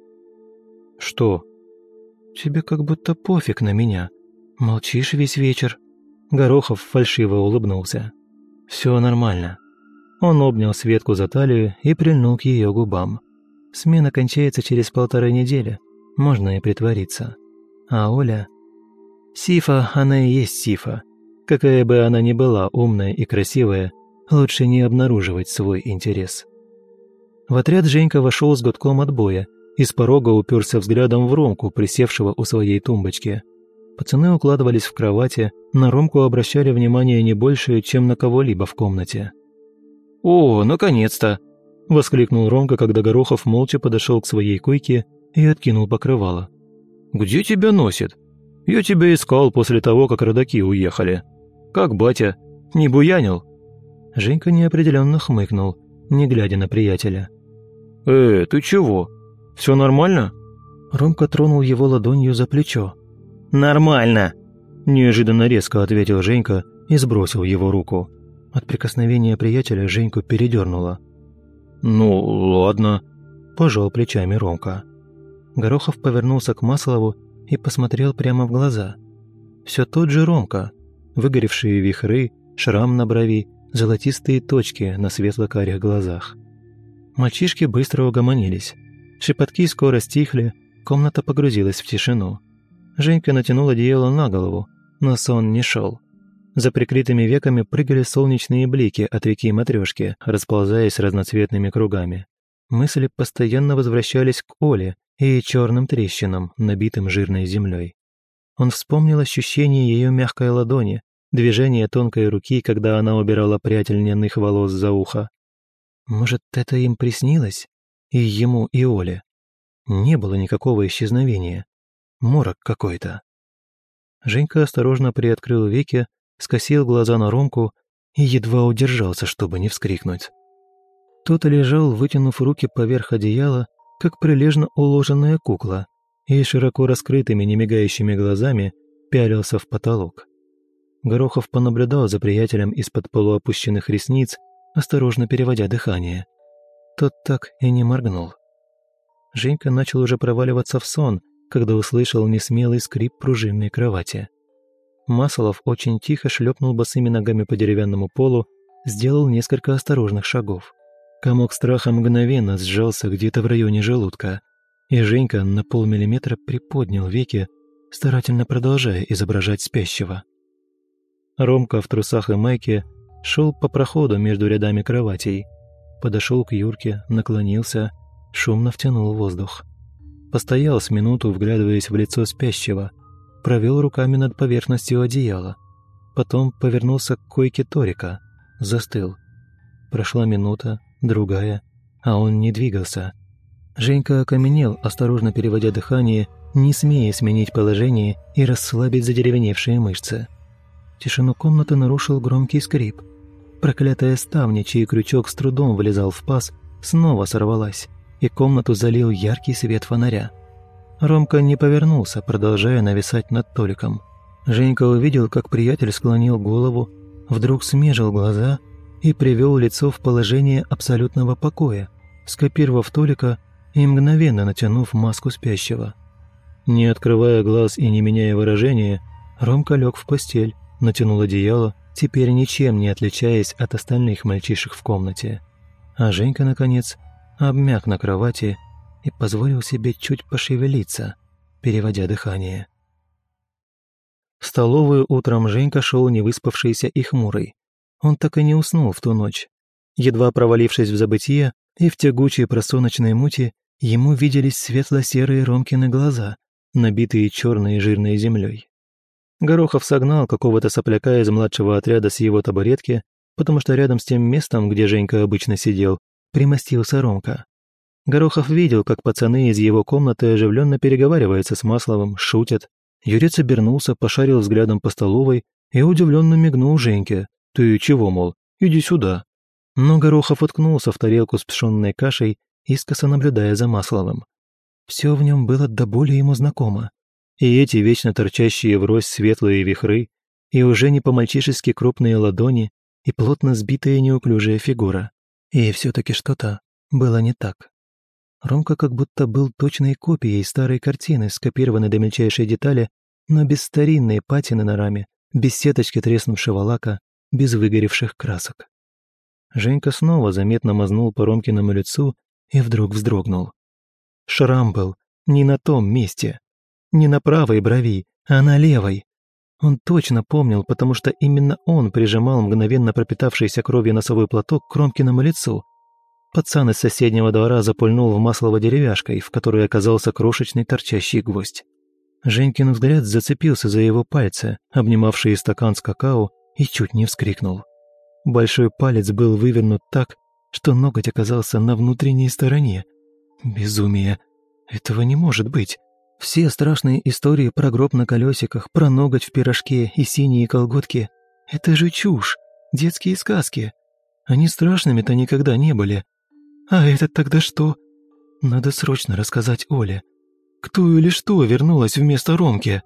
[SPEAKER 1] «Что?» «Тебе как будто пофиг на меня. Молчишь весь вечер». Горохов фальшиво улыбнулся. «Все нормально». Он обнял Светку за талию и прильнул к ее губам. Смена кончается через полторы недели. Можно и притвориться. А Оля... Сифа, она и есть Сифа. Какая бы она ни была умная и красивая, лучше не обнаруживать свой интерес. В отряд Женька вошел с гудком отбоя и с порога уперся взглядом в Ромку, присевшего у своей тумбочки. Пацаны укладывались в кровати, на Ромку обращали внимание не больше, чем на кого-либо в комнате. «О, наконец-то!» – воскликнул Ромка, когда Горохов молча подошел к своей койке и откинул покрывало. «Где тебя носит? Я тебя искал после того, как родаки уехали. Как батя? Не буянил?» Женька неопределенно хмыкнул, не глядя на приятеля. «Э, ты чего? Все нормально?» Ромка тронул его ладонью за плечо. «Нормально!» – неожиданно резко ответил Женька и сбросил его руку. От прикосновения приятеля Женьку передернуло. «Ну, ладно», – пожал плечами Ромка. Горохов повернулся к Маслову и посмотрел прямо в глаза. Все тот же Ромка, выгоревшие вихры, шрам на брови, золотистые точки на светло-карих глазах. Мальчишки быстро угомонились. Шепотки скоро стихли, комната погрузилась в тишину. Женька натянул одеяло на голову, но сон не шел. За прикрытыми веками прыгали солнечные блики от реки Матрёшки, расползаясь разноцветными кругами. Мысли постоянно возвращались к Оле и черным трещинам, набитым жирной землей. Он вспомнил ощущение ее мягкой ладони, движение тонкой руки, когда она убирала прядь льняных волос за ухо. Может, это им приснилось? И ему, и Оле. Не было никакого исчезновения. Морок какой-то. Женька осторожно приоткрыл веки, скосил глаза на Ромку и едва удержался, чтобы не вскрикнуть. Тот лежал, вытянув руки поверх одеяла, как прилежно уложенная кукла, и широко раскрытыми немигающими глазами пялился в потолок. Горохов понаблюдал за приятелем из-под полуопущенных ресниц, осторожно переводя дыхание. Тот так и не моргнул. Женька начал уже проваливаться в сон, когда услышал несмелый скрип пружинной кровати. Маслов очень тихо шлепнул босыми ногами по деревянному полу, сделал несколько осторожных шагов. Комок страха мгновенно сжался где-то в районе желудка, и Женька на полмиллиметра приподнял веки, старательно продолжая изображать спящего. Ромка в трусах и майке шел по проходу между рядами кроватей, подошел к Юрке, наклонился, шумно втянул воздух. Постоял с минуту, вглядываясь в лицо спящего, провел руками над поверхностью одеяла, потом повернулся к койке Торика, застыл. Прошла минута, другая, а он не двигался. Женька окаменел, осторожно переводя дыхание, не смея сменить положение и расслабить задеревеневшие мышцы. Тишину комнаты нарушил громкий скрип. Проклятая ставня, чей крючок с трудом влезал в паз, снова сорвалась, и комнату залил яркий свет фонаря. Ромка не повернулся, продолжая нависать над Толиком. Женька увидел, как приятель склонил голову, вдруг смежил глаза и привел лицо в положение абсолютного покоя, скопировав Толика и мгновенно натянув маску спящего. Не открывая глаз и не меняя выражения, Ромка лег в постель, натянул одеяло, теперь ничем не отличаясь от остальных мальчишек в комнате. А Женька, наконец, обмяк на кровати и позволил себе чуть пошевелиться, переводя дыхание. В столовую утром Женька шел невыспавшийся и хмурый. Он так и не уснул в ту ночь. Едва провалившись в забытье и в тягучей просоночной мути, ему виделись светло-серые Ромкины глаза, набитые черной и жирной землей. Горохов согнал какого-то сопляка из младшего отряда с его табуретки, потому что рядом с тем местом, где Женька обычно сидел, примостился Ромка. Горохов видел, как пацаны из его комнаты оживленно переговариваются с Масловым, шутят. Юрец обернулся, пошарил взглядом по столовой и удивленно мигнул Женьке. «Ты чего, мол, иди сюда». Но Горохов уткнулся в тарелку с пшенной кашей, искоса наблюдая за Масловым. Все в нем было до боли ему знакомо. И эти вечно торчащие врозь светлые вихры, и уже не по-мальчишески крупные ладони, и плотно сбитая неуклюжая фигура. И все-таки что-то было не так. Ромка как будто был точной копией старой картины, скопированной до мельчайшей детали, но без старинной патины на раме, без сеточки треснувшего лака, без выгоревших красок. Женька снова заметно мазнул по Ромкиному лицу и вдруг вздрогнул. Шрам был не на том месте, не на правой брови, а на левой. Он точно помнил, потому что именно он прижимал мгновенно пропитавшийся кровью носовой платок к Ромкиному лицу. Пацан из соседнего двора запульнул в Маслова деревяшкой, в которой оказался крошечный торчащий гвоздь. Женькин взгляд зацепился за его пальцы, обнимавшие стакан с какао, и чуть не вскрикнул. Большой палец был вывернут так, что ноготь оказался на внутренней стороне. Безумие. Этого не может быть. Все страшные истории про гроб на колесиках, про ноготь в пирожке и синие колготки — это же чушь, детские сказки. Они страшными-то никогда не были. А это тогда что? Надо срочно рассказать Оле. Кто или что вернулось вместо Ромки?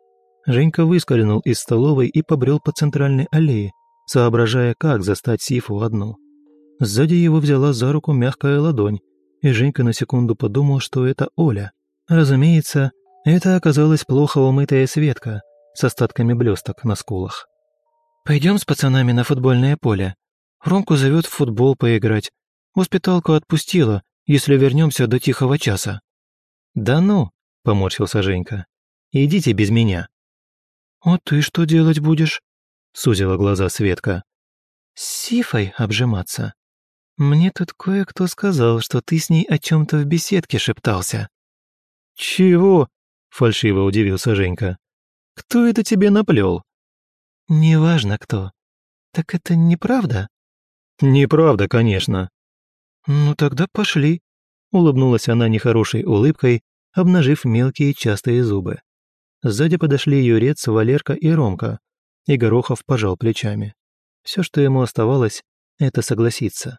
[SPEAKER 1] Женька выскользнул из столовой и побрел по центральной аллее, соображая, как застать Сифу одну. Сзади его взяла за руку мягкая ладонь, и Женька на секунду подумал, что это Оля. Разумеется, это оказалась плохо умытая Светка с остатками блесток на скулах. «Пойдем с пацанами на футбольное поле. Ромку зовет в футбол поиграть. Воспиталку отпустила, если вернемся до тихого часа». «Да ну», — поморщился Женька, — «идите без меня». «А ты что делать будешь?» сузила глаза Светка.
[SPEAKER 2] «С Сифой обжиматься? Мне тут кое-кто сказал, что ты с ней о чем-то в беседке шептался».
[SPEAKER 1] «Чего?» – фальшиво удивился Женька. «Кто это тебе наплел?»
[SPEAKER 2] «Неважно кто. Так это неправда?»
[SPEAKER 1] «Неправда, конечно».
[SPEAKER 2] «Ну тогда пошли»,
[SPEAKER 1] – улыбнулась она нехорошей улыбкой, обнажив мелкие частые зубы. Сзади подошли Юрец, Валерка и Ромка, и Горохов пожал плечами. Все, что ему оставалось, это согласиться.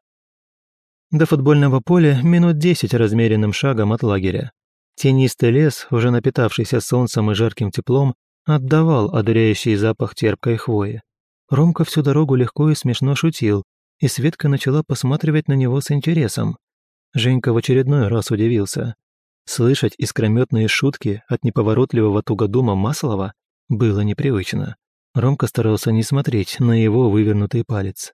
[SPEAKER 1] До футбольного поля минут десять размеренным шагом от лагеря. Тенистый лес, уже напитавшийся солнцем и жарким теплом, отдавал одуряющий запах терпкой хвои. Ромка всю дорогу легко и смешно шутил, и Светка начала посматривать на него с интересом. Женька в очередной раз удивился. Слышать искрометные шутки от неповоротливого тугодума Маслова было непривычно. Ромка старался не смотреть на его вывернутый палец.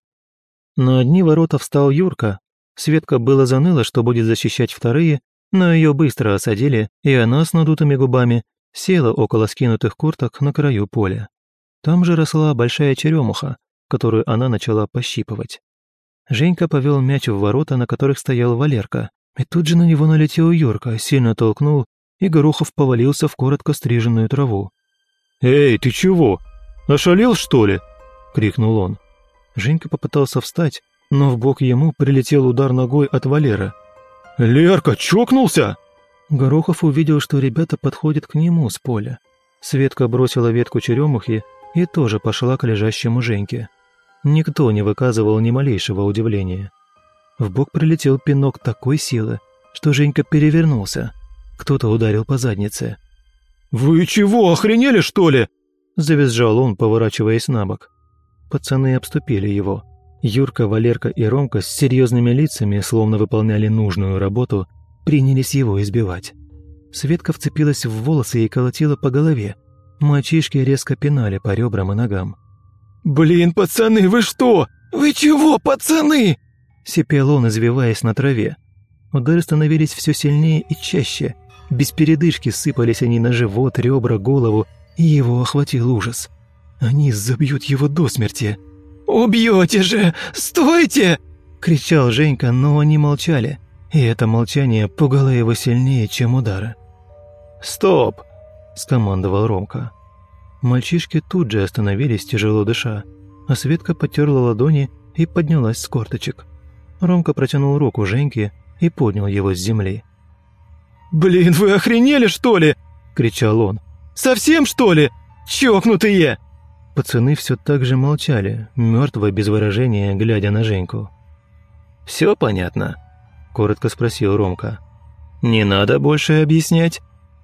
[SPEAKER 1] На одни ворота встал Юрка. Светка было заныла, что будет защищать вторые, но ее быстро осадили, и она с надутыми губами села около скинутых курток на краю поля. Там же росла большая черемуха, которую она начала пощипывать. Женька повел мяч в ворота, на которых стоял Валерка, и тут же на него налетел Юрка, сильно толкнул, и Горохов повалился в коротко стриженную траву. «Эй, ты чего? Ошалел, что ли?» – крикнул он. Женька попытался встать, но в бок ему прилетел удар ногой от Валеры. «Лерка, чокнулся?» Горохов увидел, что ребята подходят к нему с поля. Светка бросила ветку черемухи и тоже пошла к лежащему Женьке. Никто не выказывал ни малейшего удивления. В бок прилетел пинок такой силы, что Женька перевернулся. Кто-то ударил по заднице. «Вы чего, охренели, что ли?» – завизжал он, поворачиваясь на бок. Пацаны обступили его. Юрка, Валерка и Ромка с серьезными лицами, словно выполняли нужную работу, принялись его избивать. Светка вцепилась в волосы и колотила по голове. Мальчишки резко пинали по ребрам и ногам. «Блин, пацаны, вы что? Вы чего, пацаны?» – сипел он, извиваясь на траве. Удары становились все сильнее и чаще. Без передышки сыпались они на живот, ребра, голову, и его охватил ужас. Они забьют его до смерти. «Убьете же! Стойте!» – кричал Женька, но они молчали, и это молчание пугало его сильнее, чем удары. «Стоп!» – скомандовал Ромка. Мальчишки тут же остановились, тяжело дыша, а Светка потерла ладони и поднялась с корточек. Ромка протянул руку Женьке и поднял его с земли. «Блин, вы охренели, что ли?» – кричал он. «Совсем, что ли? Чокнутые!» Пацаны все так же молчали, мертво, без выражения, глядя на Женьку. «Все понятно?» – коротко спросил Ромка. «Не надо больше объяснять?»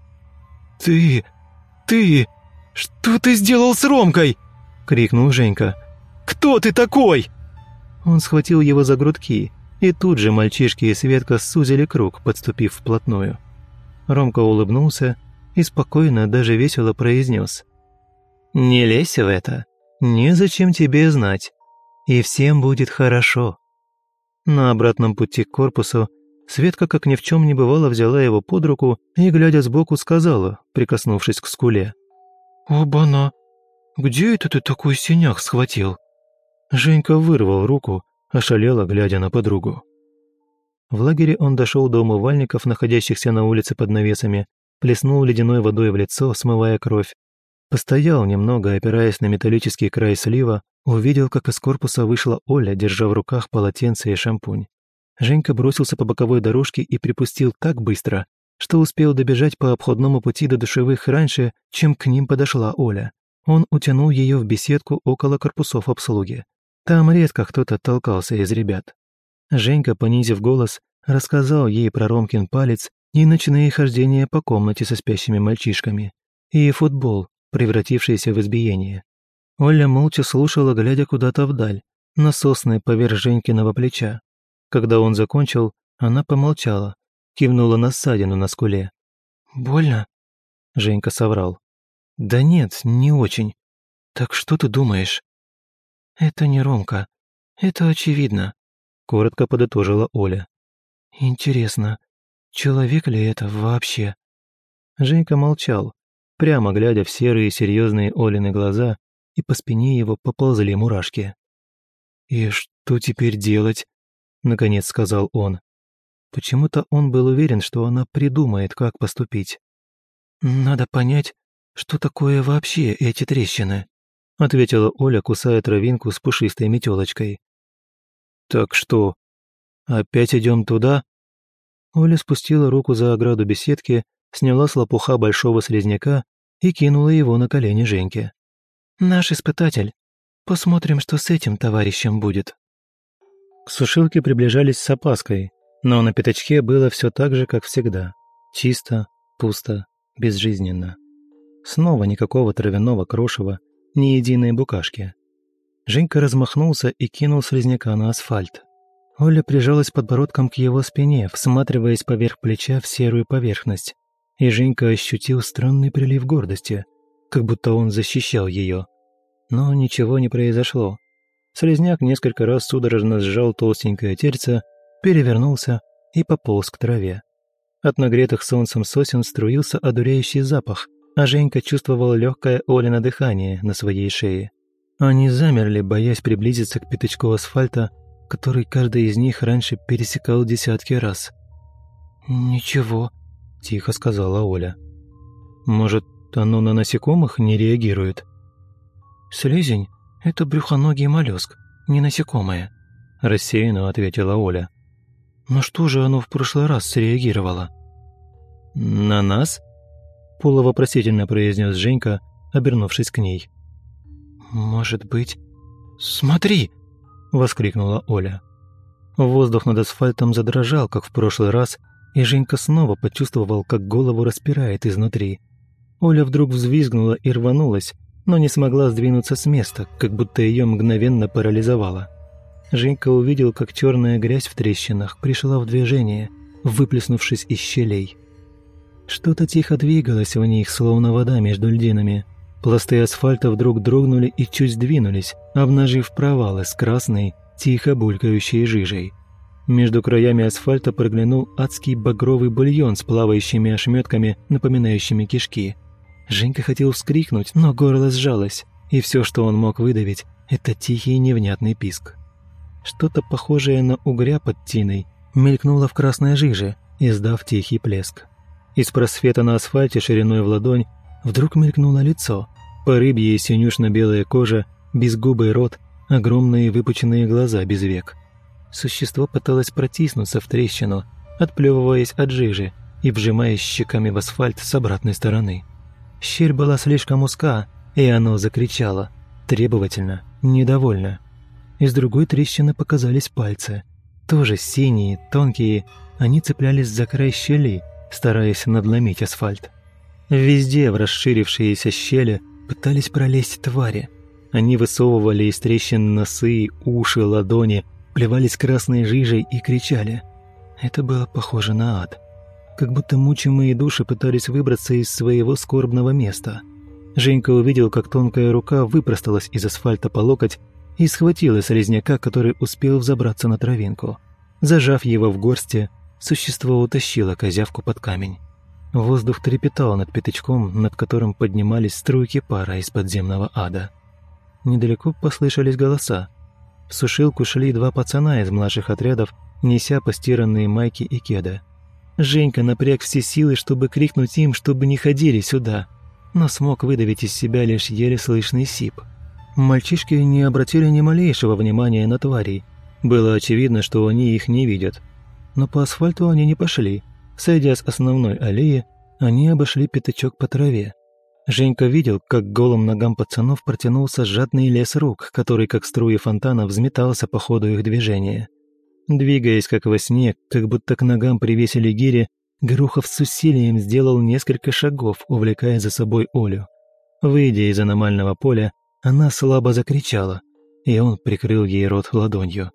[SPEAKER 1] «Ты... ты... что ты сделал с Ромкой?» – крикнул Женька. «Кто ты такой?» Он схватил его за грудки, и тут же мальчишки и Светка сузили круг, подступив вплотную. Ромка улыбнулся и спокойно, даже весело произнес: «Не лезь в это, незачем тебе знать, и всем будет хорошо». На обратном пути к корпусу Светка, как ни в чем не бывало, взяла его под руку и, глядя сбоку, сказала, прикоснувшись к скуле: «Оба-на! Где это ты такой синяк схватил?» Женька вырвал руку, ошалело, глядя на подругу. В лагере он дошел до умывальников, находящихся на улице под навесами, плеснул ледяной водой в лицо, смывая кровь. Постоял немного, опираясь на металлический край слива, увидел, как из корпуса вышла Оля, держа в руках полотенце и шампунь. Женька бросился по боковой дорожке и припустил так быстро, что успел добежать по обходному пути до душевых раньше, чем к ним подошла Оля. Он утянул ее в беседку около корпусов обслуги. Там редко кто-то толкался из ребят. Женька, понизив голос, рассказал ей про Ромкин палец и ночные хождения по комнате со спящими мальчишками. И футбол, превратившийся в избиение. Оля молча слушала, глядя куда-то вдаль, на сосны поверх Женькиного плеча. Когда он закончил, она помолчала, кивнула на ссадину на скуле. «Больно?» Женька соврал. «Да нет, не очень. Так что ты думаешь?» «Это не Ромка. Это очевидно», — коротко подытожила Оля. «Интересно, человек ли это вообще?» Женька молчал, прямо глядя в серые серьезные Олины глаза и по спине его поползли мурашки. «И что теперь делать?» – наконец сказал он. Почему-то он был уверен, что она придумает, как поступить. «Надо понять, что такое вообще эти трещины», – ответила Оля, кусая травинку с пушистой метелочкой. «Так что, опять идем туда?» Оля спустила руку за ограду беседки, сняла с лопуха большого слизняка и кинула его на колени Женьке. «Наш испытатель. Посмотрим, что с этим товарищем будет». К сушилке приближались с опаской, но на пятачке было все так же, как всегда. Чисто, пусто, безжизненно. Снова никакого травяного крошева, ни единой букашки. Женька размахнулся и кинул слизняка на асфальт. Оля прижалась подбородком к его спине, всматриваясь поверх плеча в серую поверхность, и Женька ощутил странный прилив гордости, как будто он защищал ее. Но ничего не произошло. Слизняк несколько раз судорожно сжал толстенькое тельце, перевернулся и пополз к траве. От нагретых солнцем сосен струился одуряющий запах, а Женька чувствовал легкое Олино дыхание на своей шее. Они замерли, боясь приблизиться к пятачку асфальта, который каждый из них раньше пересекал десятки раз. «Ничего», – тихо сказала Оля. «Может, оно на насекомых не реагирует?» «Слизень – это брюхоногий моллюск, не насекомое», – рассеянно ответила Оля. «Но что же оно в прошлый раз среагировало?» «На нас?» – полувопросительно произнес Женька, обернувшись к ней. «Может быть...» «Смотри!» – воскликнула Оля. Воздух над асфальтом задрожал, как в прошлый раз, и Женька снова почувствовал, как голову распирает изнутри. Оля вдруг взвизгнула и рванулась, но не смогла сдвинуться с места, как будто ее мгновенно парализовало. Женька увидел, как черная грязь в трещинах пришла в движение, выплеснувшись из щелей. Что-то тихо двигалось в них, словно вода между льдинами. Пласты асфальта вдруг дрогнули и чуть сдвинулись, обнажив провалы с красной, тихо булькающей жижей. Между краями асфальта проглянул адский багровый бульон с плавающими ошметками, напоминающими кишки. Женька хотел вскрикнуть, но горло сжалось, и все, что он мог выдавить, это тихий невнятный писк. Что-то похожее на угря под тиной мелькнуло в красной жиже, издав тихий плеск. Из просвета на асфальте шириной в ладонь вдруг мелькнуло лицо, по рыбье синюшно-белая кожа, безгубый рот, огромные выпученные глаза без век. Существо пыталось протиснуться в трещину, отплевываясь от жижи и вжимаясь щеками в асфальт с обратной стороны. Щель была слишком узка, и оно закричало, требовательно, недовольно. Из другой трещины показались пальцы. Тоже синие, тонкие, они цеплялись за край щели, стараясь надломить асфальт. Везде в расширившиеся щели пытались пролезть твари. Они высовывали из трещин носы, уши, ладони, плевались красной жижей и кричали. Это было похоже на ад. Как будто мучимые души пытались выбраться из своего скорбного места. Женька увидел, как тонкая рука выпросталась из асфальта по локоть и схватила слизняка, который успел взобраться на травинку. Зажав его в горсти, существо утащило козявку под камень. Воздух трепетал над пятачком, над которым поднимались струйки пара из подземного ада. Недалеко послышались голоса. В сушилку шли два пацана из младших отрядов, неся постиранные майки и кеды. Женька напряг все силы, чтобы крикнуть им, чтобы не ходили сюда, но смог выдавить из себя лишь еле слышный сип. Мальчишки не обратили ни малейшего внимания на тварей. Было очевидно, что они их не видят. Но по асфальту они не пошли. Сойдя с основной аллеи, они обошли пятачок по траве. Женька видел, как к голым ногам пацанов протянулся жадный лес рук, который, как струи фонтана, взметался по ходу их движения. Двигаясь, как во сне, как будто к ногам привесили гири, Горохов с усилием сделал несколько шагов, увлекая за собой Олю. Выйдя из аномального поля, она слабо закричала, и он прикрыл ей рот ладонью.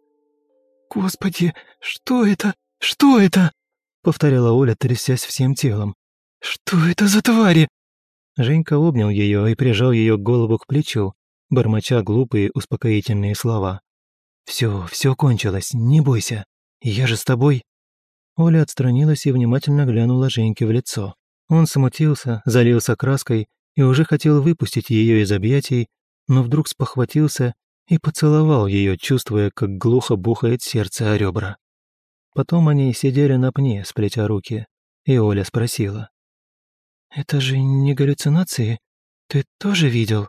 [SPEAKER 1] «Господи, что это? Что это?» — повторяла Оля, трясясь всем телом. «Что это за твари?» Женька обнял ее и прижал ее голову к плечу, бормоча глупые успокоительные слова. «Все, все кончилось, не бойся. Я же с тобой». Оля отстранилась и внимательно глянула Женьке в лицо. Он смутился, залился краской и уже хотел выпустить ее из объятий, но вдруг спохватился и поцеловал ее, чувствуя, как глухо бухает сердце о ребра. Потом они сидели на пне, сплетя руки, и Оля спросила. «Это же не галлюцинации? Ты тоже видел?»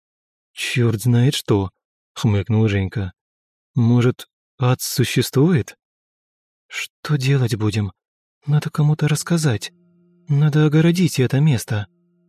[SPEAKER 1] «Черт знает что», — хмыкнул Женька. «Может, ад существует?» «Что делать будем? Надо кому-то рассказать. Надо огородить это место».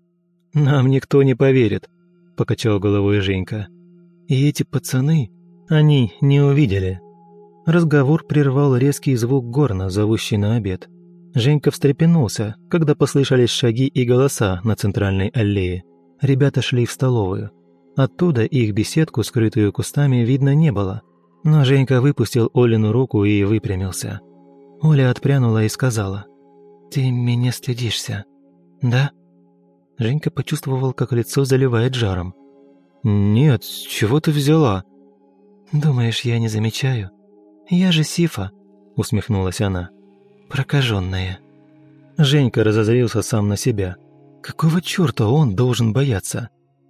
[SPEAKER 1] «Нам никто не поверит», — покачал головой Женька. «И эти пацаны, они не увидели». Разговор прервал резкий звук горна, зовущий на обед. Женька встрепенулся, когда послышались шаги и голоса на центральной аллее. Ребята шли в столовую. Оттуда их беседку, скрытую кустами, видно не было. Но Женька выпустил Олину руку и выпрямился. Оля отпрянула и сказала: «Ты меня стыдишься, да?» Женька почувствовал, как лицо заливает жаром. «Нет, с чего ты взяла?» «Думаешь, я не замечаю? Я же Сифа», — усмехнулась она. «Прокаженная». Женька разозлился сам на себя. Какого чёрта он должен бояться?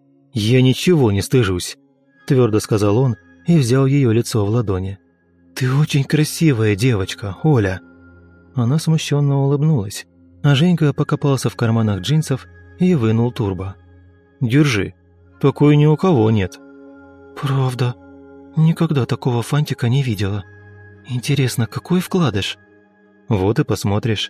[SPEAKER 1] «Я ничего не стыжусь», — твердо сказал он и взял ее лицо в ладони. «Ты очень красивая девочка, Оля». Она смущенно улыбнулась, а Женька покопался в карманах джинсов и вынул турбо. «Держи, такой ни у кого нет». «Правда, никогда такого фантика не видела. Интересно, какой вкладыш?» «Вот и посмотришь».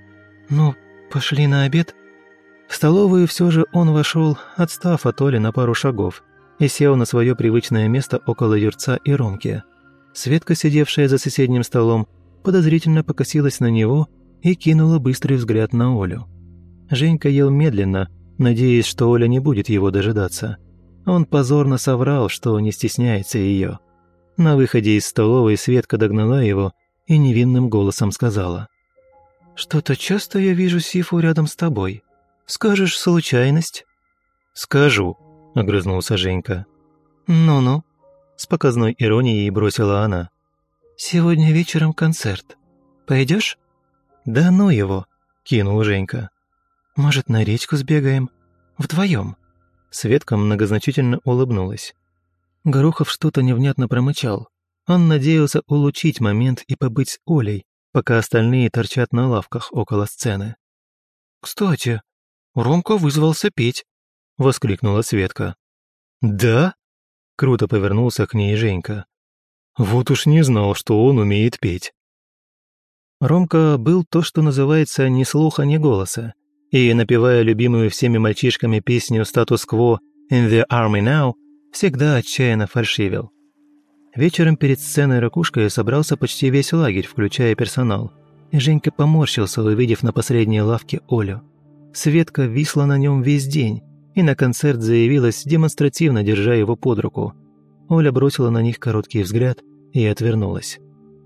[SPEAKER 1] «Ну, пошли на обед?» В столовую все же он вошел, отстав от Оли на пару шагов, и сел на свое привычное место около Юрца и Ромки. Светка, сидевшая за соседним столом, подозрительно покосилась на него и кинула быстрый взгляд на Олю. Женька ел медленно, надеясь, что Оля не будет его дожидаться. Он позорно соврал, что не стесняется ее. На выходе из столовой Светка догнала его и невинным голосом сказала: «Что-то часто я вижу Сифу рядом с тобой. Скажешь, случайность?» «Скажу», — огрызнулся Женька. «Ну-ну», — с показной иронией бросила она. «Сегодня вечером концерт. Пойдешь?» «Да ну его», — кинул Женька. «Может, на речку сбегаем? Вдвоем?» Светка многозначительно улыбнулась. Горохов что-то невнятно промычал. Он надеялся улучшить момент и побыть с Олей, пока остальные торчат на лавках около сцены. «Кстати, Ромка вызвался петь», — воскликнула Светка. «Да?» — круто повернулся к ней Женька. «Вот уж не знал, что он умеет петь». Ромка был то, что называется ни слуха, ни голоса, и, напевая любимую всеми мальчишками песню «Статус-кво» «In the Army Now», всегда отчаянно фальшивил. Вечером перед сценой «Ракушкой» собрался почти весь лагерь, включая персонал, и Женька поморщился, увидев на последней лавке Олю. Светка висла на нем весь день и на концерт заявилась, демонстративно держа его под руку. Оля бросила на них короткий взгляд и отвернулась.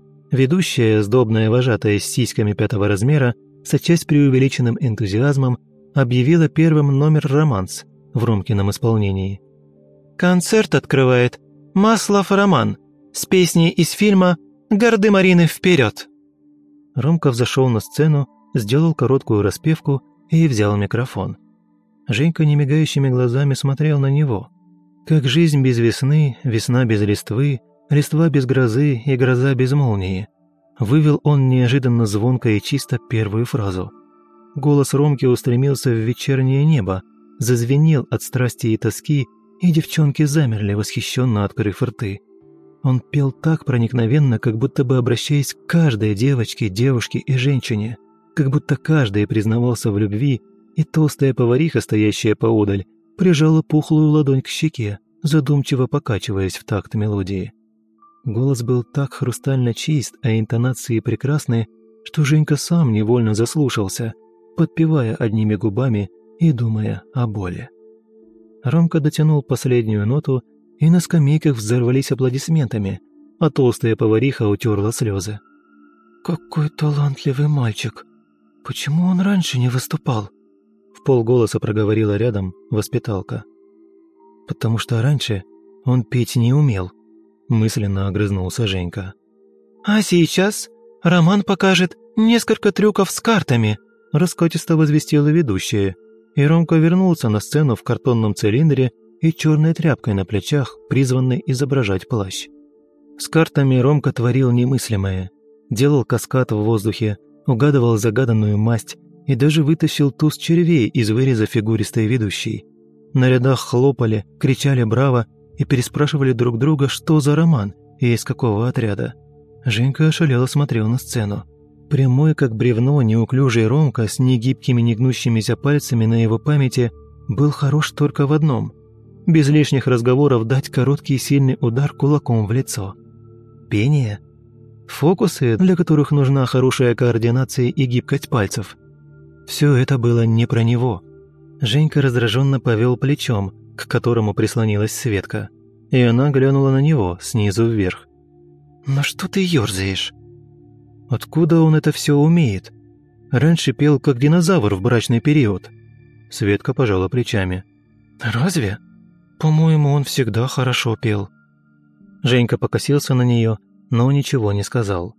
[SPEAKER 1] Ведущая, сдобная вожатая с сиськами пятого размера, сочась преувеличенным энтузиазмом, объявила первым номер «Романс» в Ромкином исполнении. «Концерт открывает Маслов Роман с песней из фильма «Гардемарины вперед!». Ромков зашел на сцену, сделал короткую распевку и взял микрофон. Женька немигающими глазами смотрел на него. Как жизнь без весны, весна без листвы, листва без грозы и гроза без молнии. Вывел он неожиданно звонко и чисто первую фразу. Голос Ромки устремился в вечернее небо, зазвенел от страсти и тоски, и девчонки замерли, восхищенно открыв рты. Он пел так проникновенно, как будто бы обращаясь к каждой девочке, девушке и женщине, как будто каждый признавался в любви, и толстая повариха, стоящая поодаль, прижала пухлую ладонь к щеке, задумчиво покачиваясь в такт мелодии. Голос был так хрустально чист, а интонации прекрасные, что Женька сам невольно заслушался, подпевая одними губами и думая о боли. Ромка дотянул последнюю ноту, и на скамейках взорвались аплодисментами, а толстая повариха утерла слезы. «Какой талантливый мальчик! Почему он раньше не выступал?» В полголоса проговорила рядом воспиталка. «Потому что раньше он петь не умел», мысленно огрызнулся Женька. «А сейчас Роман покажет несколько трюков с картами», раскатисто возвестила ведущая, и Ромка вернулся на сцену в картонном цилиндре и черной тряпкой на плечах, призванной изображать плащ. С картами Ромка творил немыслимое. Делал каскад в воздухе, угадывал загаданную масть и даже вытащил туз червей из выреза фигуристой ведущей. На рядах хлопали, кричали «Браво!» и переспрашивали друг друга, что за роман и из какого отряда. Женька ошалело смотрел на сцену. Прямой, как бревно, неуклюжий Ромка с негибкими негнущимися пальцами на его памяти был хорош только в одном – без лишних разговоров дать короткий сильный удар кулаком в лицо. Пение? Фокусы, для которых нужна хорошая координация и гибкость пальцев. Все это было не про него. Женька раздраженно повел плечом, к которому прислонилась Светка, и она глянула на него снизу вверх. «Ну что ты ёрзаешь?» Откуда он это все умеет? Раньше пел как динозавр в брачный период. Светка пожала плечами. «Разве? По-моему, он всегда хорошо пел». Женька покосился на нее, но ничего не сказал.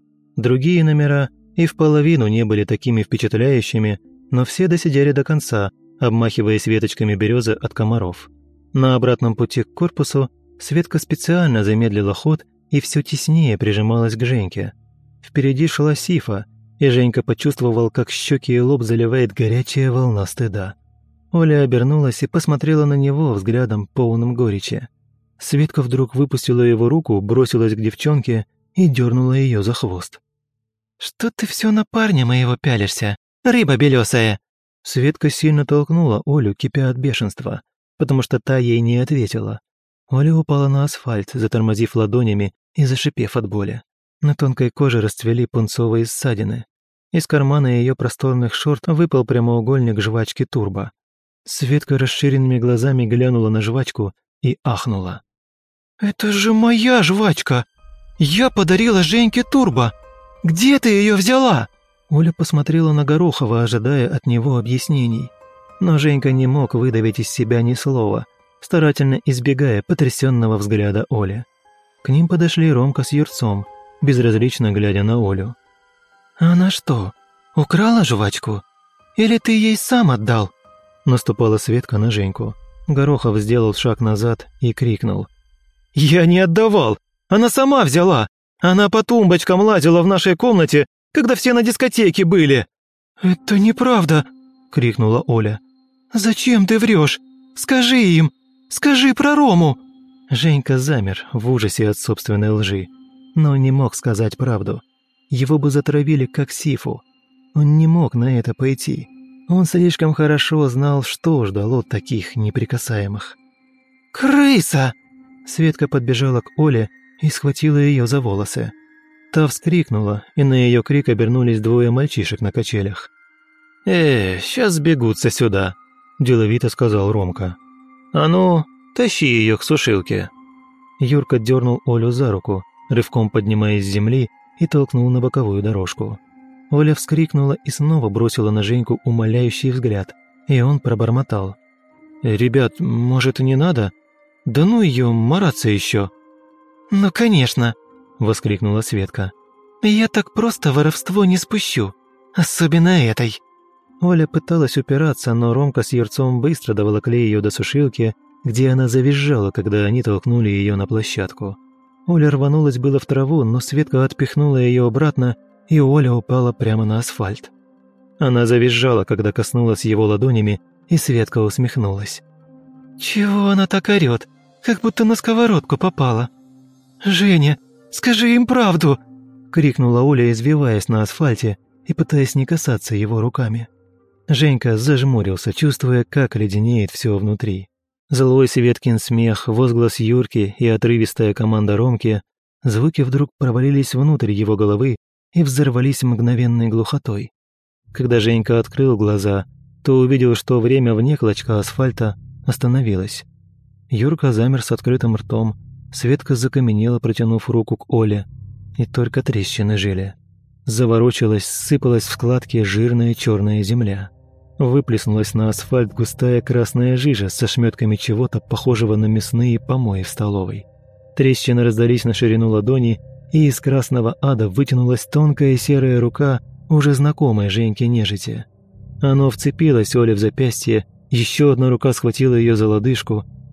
[SPEAKER 1] Другие номера и в половину не были такими впечатляющими, но все досидели до конца, обмахиваясь веточками березы от комаров. На обратном пути к корпусу Светка специально замедлила ход и все теснее прижималась к Женьке. Впереди шла Сифа, и Женька почувствовал, как щеки и лоб заливает горячая волна стыда. Оля обернулась и посмотрела на него взглядом, полным горечи. Светка вдруг выпустила его руку, бросилась к девчонке и дернула ее за хвост. «Что ты все на парня моего пялишься? Рыба белесая!» Светка сильно толкнула Олю, кипя от бешенства, потому что та ей не ответила. Оля упала на асфальт, затормозив ладонями и зашипев от боли. На тонкой коже расцвели пунцовые ссадины. Из кармана ее просторных шорт выпал прямоугольник жвачки «Турбо». Светка расширенными глазами глянула на жвачку и ахнула. «Это же моя жвачка! Я подарила Женьке «Турбо». Где ты ее взяла?» Оля посмотрела на Горохова, ожидая от него объяснений. Но Женька не мог выдавить из себя ни слова, старательно избегая потрясенного взгляда Оли. К ним подошли Ромка с Юрцом, безразлично глядя на Олю. «Она что, украла жвачку? Или ты ей сам отдал?» Наступала Светка на Женьку. Горохов сделал шаг назад и крикнул. «Я не отдавал! Она сама взяла! Она по тумбочкам лазила в нашей комнате, когда все на дискотеке были!» «Это неправда!» — крикнула Оля. «Зачем ты врешь? Скажи им! Скажи про Рому!» Женька замер в ужасе от собственной лжи, но не мог сказать правду. Его бы затравили как Сифу. Он не мог на это пойти. Он слишком хорошо знал, что ждало таких неприкасаемых. «Крыса!» Светка подбежала к Оле и схватила ее за волосы. Та вскрикнула, и на ее крик обернулись двое мальчишек на качелях. «Э, сейчас сбегутся сюда», – деловито сказал Ромка. «А ну, тащи ее к сушилке». Юрка дернул Олю за руку, рывком поднимаясь с земли, и толкнул на боковую дорожку. Оля вскрикнула и снова бросила на Женьку умоляющий взгляд, и он пробормотал. «Ребят, может, не надо? Да ну ее, мараться еще!» «Ну, конечно!» – воскликнула Светка. «Я так просто воровство не спущу, особенно этой!» Оля пыталась упираться, но Ромка с Юрцом быстро доволокли ее до сушилки, где она завизжала, когда они толкнули ее на площадку. Оля рванулась было в траву, но Светка отпихнула ее обратно, и Оля упала прямо на асфальт. Она завизжала, когда коснулась его ладонями, и Светка усмехнулась. «Чего она так орёт? Как будто на сковородку попала!» «Женя, скажи им правду!» — крикнула Оля, извиваясь на асфальте и пытаясь не касаться его руками. Женька зажмурился, чувствуя, как леденеет все внутри. Злой Светкин смех, возглас Юрки и отрывистая команда Ромки, звуки вдруг провалились внутрь его головы и взорвались мгновенной глухотой. Когда Женька открыл глаза, то увидел, что время вне клочка асфальта остановилось. Юрка замер с открытым ртом, Светка закаменела, протянув руку к Оле, и только трещины жили. Заворочилась, сыпалась в складки жирная черная земля. Выплеснулась на асфальт густая красная жижа со шмётками чего-то похожего на мясные помои в столовой. Трещины раздались на ширину ладони, и из красного ада вытянулась тонкая серая рука уже знакомой Женьке нежити. Оно вцепилось Оле в запястье, еще одна рука схватила ее за лодыжку,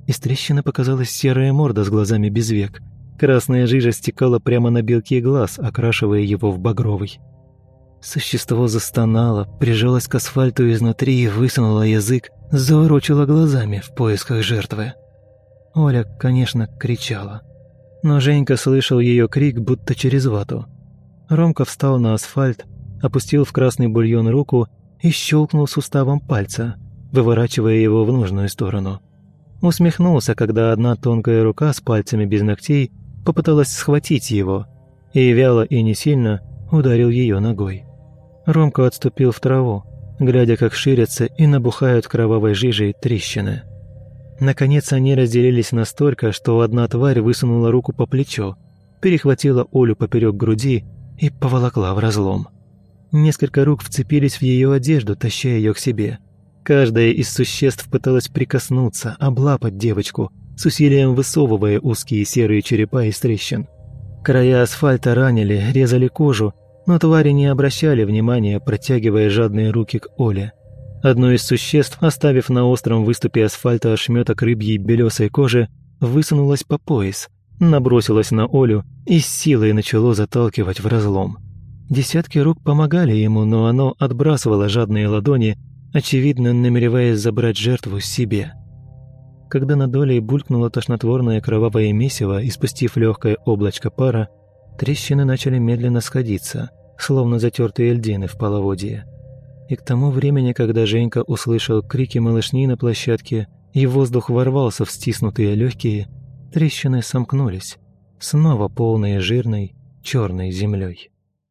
[SPEAKER 1] Из трещины показалась серая морда с глазами без век. Красная жижа стекала прямо на белки глаз, окрашивая его в багровый. Существо застонало, прижалось к асфальту изнутри и высунуло язык, заворочило глазами в поисках жертвы. Оля, конечно, кричала. Но Женька слышал ее крик, будто через вату. Ромка встал на асфальт, опустил в красный бульон руку и щелкнул суставом пальца, выворачивая его в нужную сторону. Усмехнулся, когда одна тонкая рука с пальцами без ногтей попыталась схватить его, и вяло и не сильно ударил ее ногой. Ромка отступил в траву, глядя, как ширятся и набухают кровавой жижей трещины. Наконец они разделились настолько, что одна тварь высунула руку по плечу, перехватила Олю поперек груди и поволокла в разлом. Несколько рук вцепились в ее одежду, таща ее к себе. Каждое из существ пыталось прикоснуться, облапать девочку, с усилием высовывая узкие серые черепа из трещин. Края асфальта ранили, резали кожу, но твари не обращали внимания, протягивая жадные руки к Оле. Одно из существ, оставив на остром выступе асфальта ошметок рыбьей белесой кожи, высунулось по пояс, набросилось на Олю и с силой начало заталкивать в разлом. Десятки рук помогали ему, но оно отбрасывало жадные ладони, очевидно намереваясь забрать жертву себе. Когда над Олей булькнуло тошнотворное кровавое месиво, испустив легкое облачко пара, трещины начали медленно сходиться, словно затертые льдины в половодье. И к тому времени, когда Женька услышал крики малышни на площадке и воздух ворвался в стиснутые легкие, трещины сомкнулись, снова полные жирной черной землей.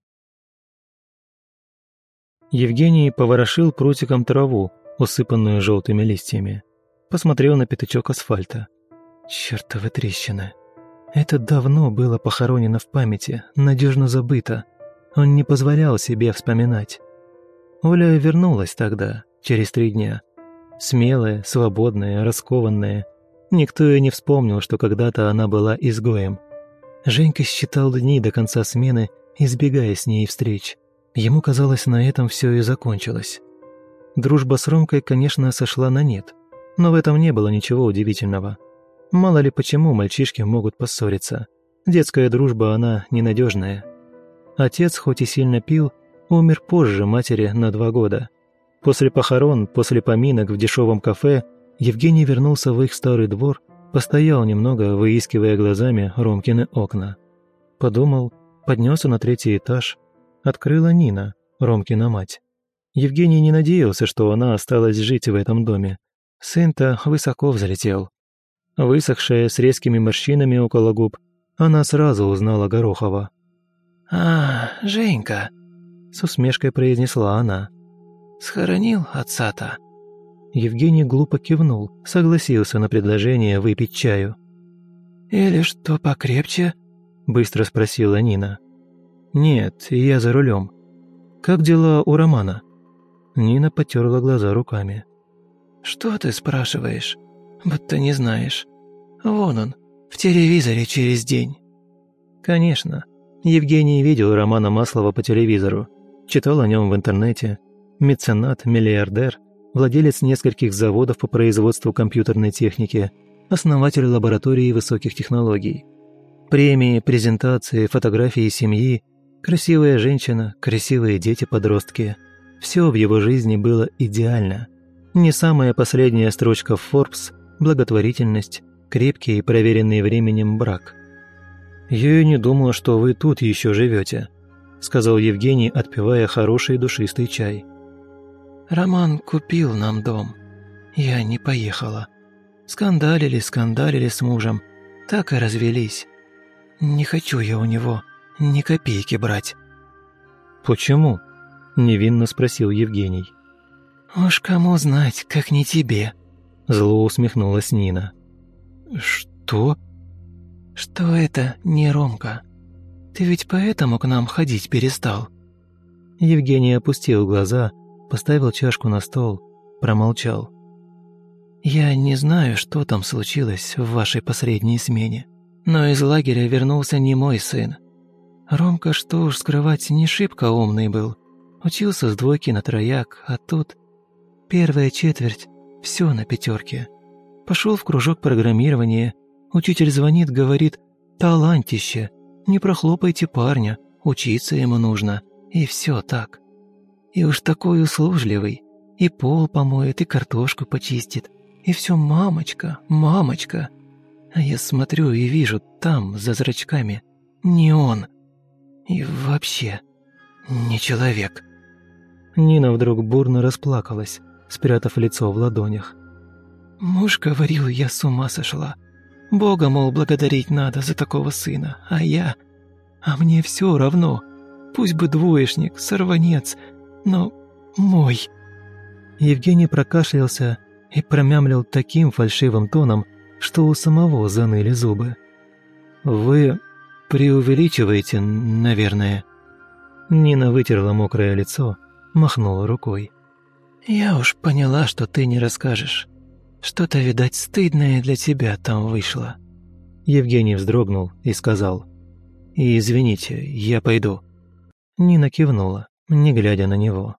[SPEAKER 1] Евгений поворошил прутиком траву, усыпанную желтыми листьями. Посмотрел на пятачок асфальта. Чёртовы трещины. Это давно было похоронено в памяти, надежно забыто. Он не позволял себе вспоминать. Оля вернулась тогда, через три дня. Смелая, свободная, раскованная. Никто и не вспомнил, что когда-то она была изгоем. Женька считал дни до конца смены, избегая с ней встреч. Ему казалось, на этом все и закончилось. Дружба с Ромкой, конечно, сошла на нет, но в этом не было ничего удивительного. Мало ли почему мальчишки могут поссориться. Детская дружба, она ненадежная. Отец, хоть и сильно пил, умер позже матери на два года. После похорон, после поминок в дешевом кафе, Евгений вернулся в их старый двор, постоял немного, выискивая глазами Ромкины окна. Подумал, поднялся на третий этаж. Открыла Нина, Ромкина мать. Евгений не надеялся, что она осталась жить в этом доме. Сын-то высоко взлетел. Высохшая, с резкими морщинами около губ, она сразу узнала Горохова.
[SPEAKER 2] «А, Женька», — с усмешкой произнесла она. «Схоронил отца-то?»
[SPEAKER 1] Евгений глупо кивнул, согласился на предложение выпить чаю.
[SPEAKER 2] «Или что покрепче?» —
[SPEAKER 1] быстро спросила Нина. «Нет, я за рулем. Как дела у Романа?» Нина потерла глаза руками.
[SPEAKER 2] «Что ты спрашиваешь? Будто не знаешь. Вон он, в телевизоре через день».
[SPEAKER 1] Конечно. Евгений видел Романа Маслова по телевизору, читал о нем в интернете. Меценат, миллиардер, владелец нескольких заводов по производству компьютерной техники, основатель лаборатории высоких технологий. Премии, презентации, фотографии семьи, красивая женщина, красивые дети-подростки. Все в его жизни было идеально. Не самая последняя строчка в Forbes – благотворительность, крепкий и проверенный временем брак. «Я и не думала, что вы тут еще живете», – сказал Евгений, отпивая хороший душистый чай.
[SPEAKER 2] «Роман купил нам дом. Я не поехала. Скандалили, скандалили с мужем. Так и развелись. Не хочу я у него ни копейки брать».
[SPEAKER 1] «Почему?» – невинно спросил Евгений.
[SPEAKER 2] «Уж кому знать, как не тебе», –
[SPEAKER 1] зло усмехнулась Нина.
[SPEAKER 2] «Что?» «Что это не Ромка? Ты ведь поэтому к нам ходить перестал?»
[SPEAKER 1] Евгений опустил глаза, поставил чашку на стол, промолчал.
[SPEAKER 2] «Я не знаю, что там случилось в вашей последней смене, но из лагеря вернулся не мой сын. Ромка, что уж скрывать, не шибко умный был. Учился с двойки на трояк, а тут первая четверть – все на пятерке. Пошел в кружок программирования. Учитель звонит, говорит: «Талантище, не прохлопайте парня, учиться ему нужно». И все так. И уж такой услужливый. И пол помоет, и картошку почистит. И все мамочка, мамочка. А я смотрю и вижу там, за зрачками, не он. И вообще не человек.
[SPEAKER 1] Нина вдруг бурно расплакалась, спрятав лицо в ладонях.
[SPEAKER 2] Муж говорил, я с ума сошла. Бога, мол, благодарить надо за такого сына, а я... А мне все равно. Пусть бы двоечник, сорванец, но мой.
[SPEAKER 1] Евгений прокашлялся и промямлил таким фальшивым тоном, что у самого заныли зубы. «Вы преувеличиваете, наверное». Нина вытерла мокрое лицо, махнула рукой.
[SPEAKER 2] «Я уж поняла, что ты не расскажешь. Что-то, видать, стыдное для тебя там вышло».
[SPEAKER 1] Евгений вздрогнул и сказал: «Извините, я пойду». Нина кивнула, не глядя на него.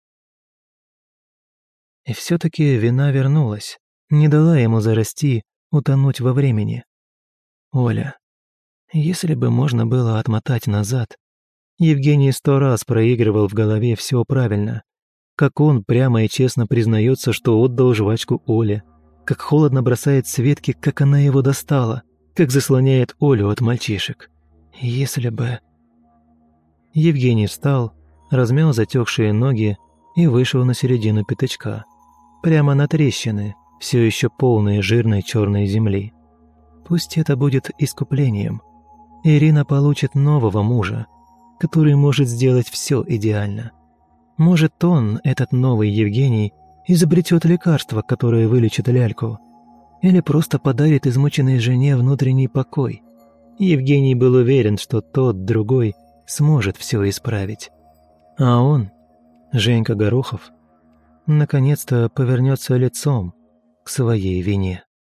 [SPEAKER 1] И все-таки вина вернулась, не дала ему зарасти, утонуть во времени. Оля. Если бы можно было отмотать назад. Евгений сто раз проигрывал в голове все правильно. Как он прямо и честно признается, что отдал жвачку Оле. Как холодно бросает Светке, как она его достала. Как заслоняет Олю от мальчишек. Если бы... Евгений встал, размял затекшие ноги и вышел на середину пятачка. Прямо на трещины, все еще полные жирной черной земли. Пусть это будет искуплением. Ирина получит нового мужа, который может сделать все идеально. Может, он, этот новый Евгений, изобретет лекарство, которое вылечит ляльку. Или просто подарит измученной жене внутренний покой. Евгений был уверен, что тот, другой, сможет все исправить. А он, Женька Горохов, наконец-то повернется лицом к своей вине.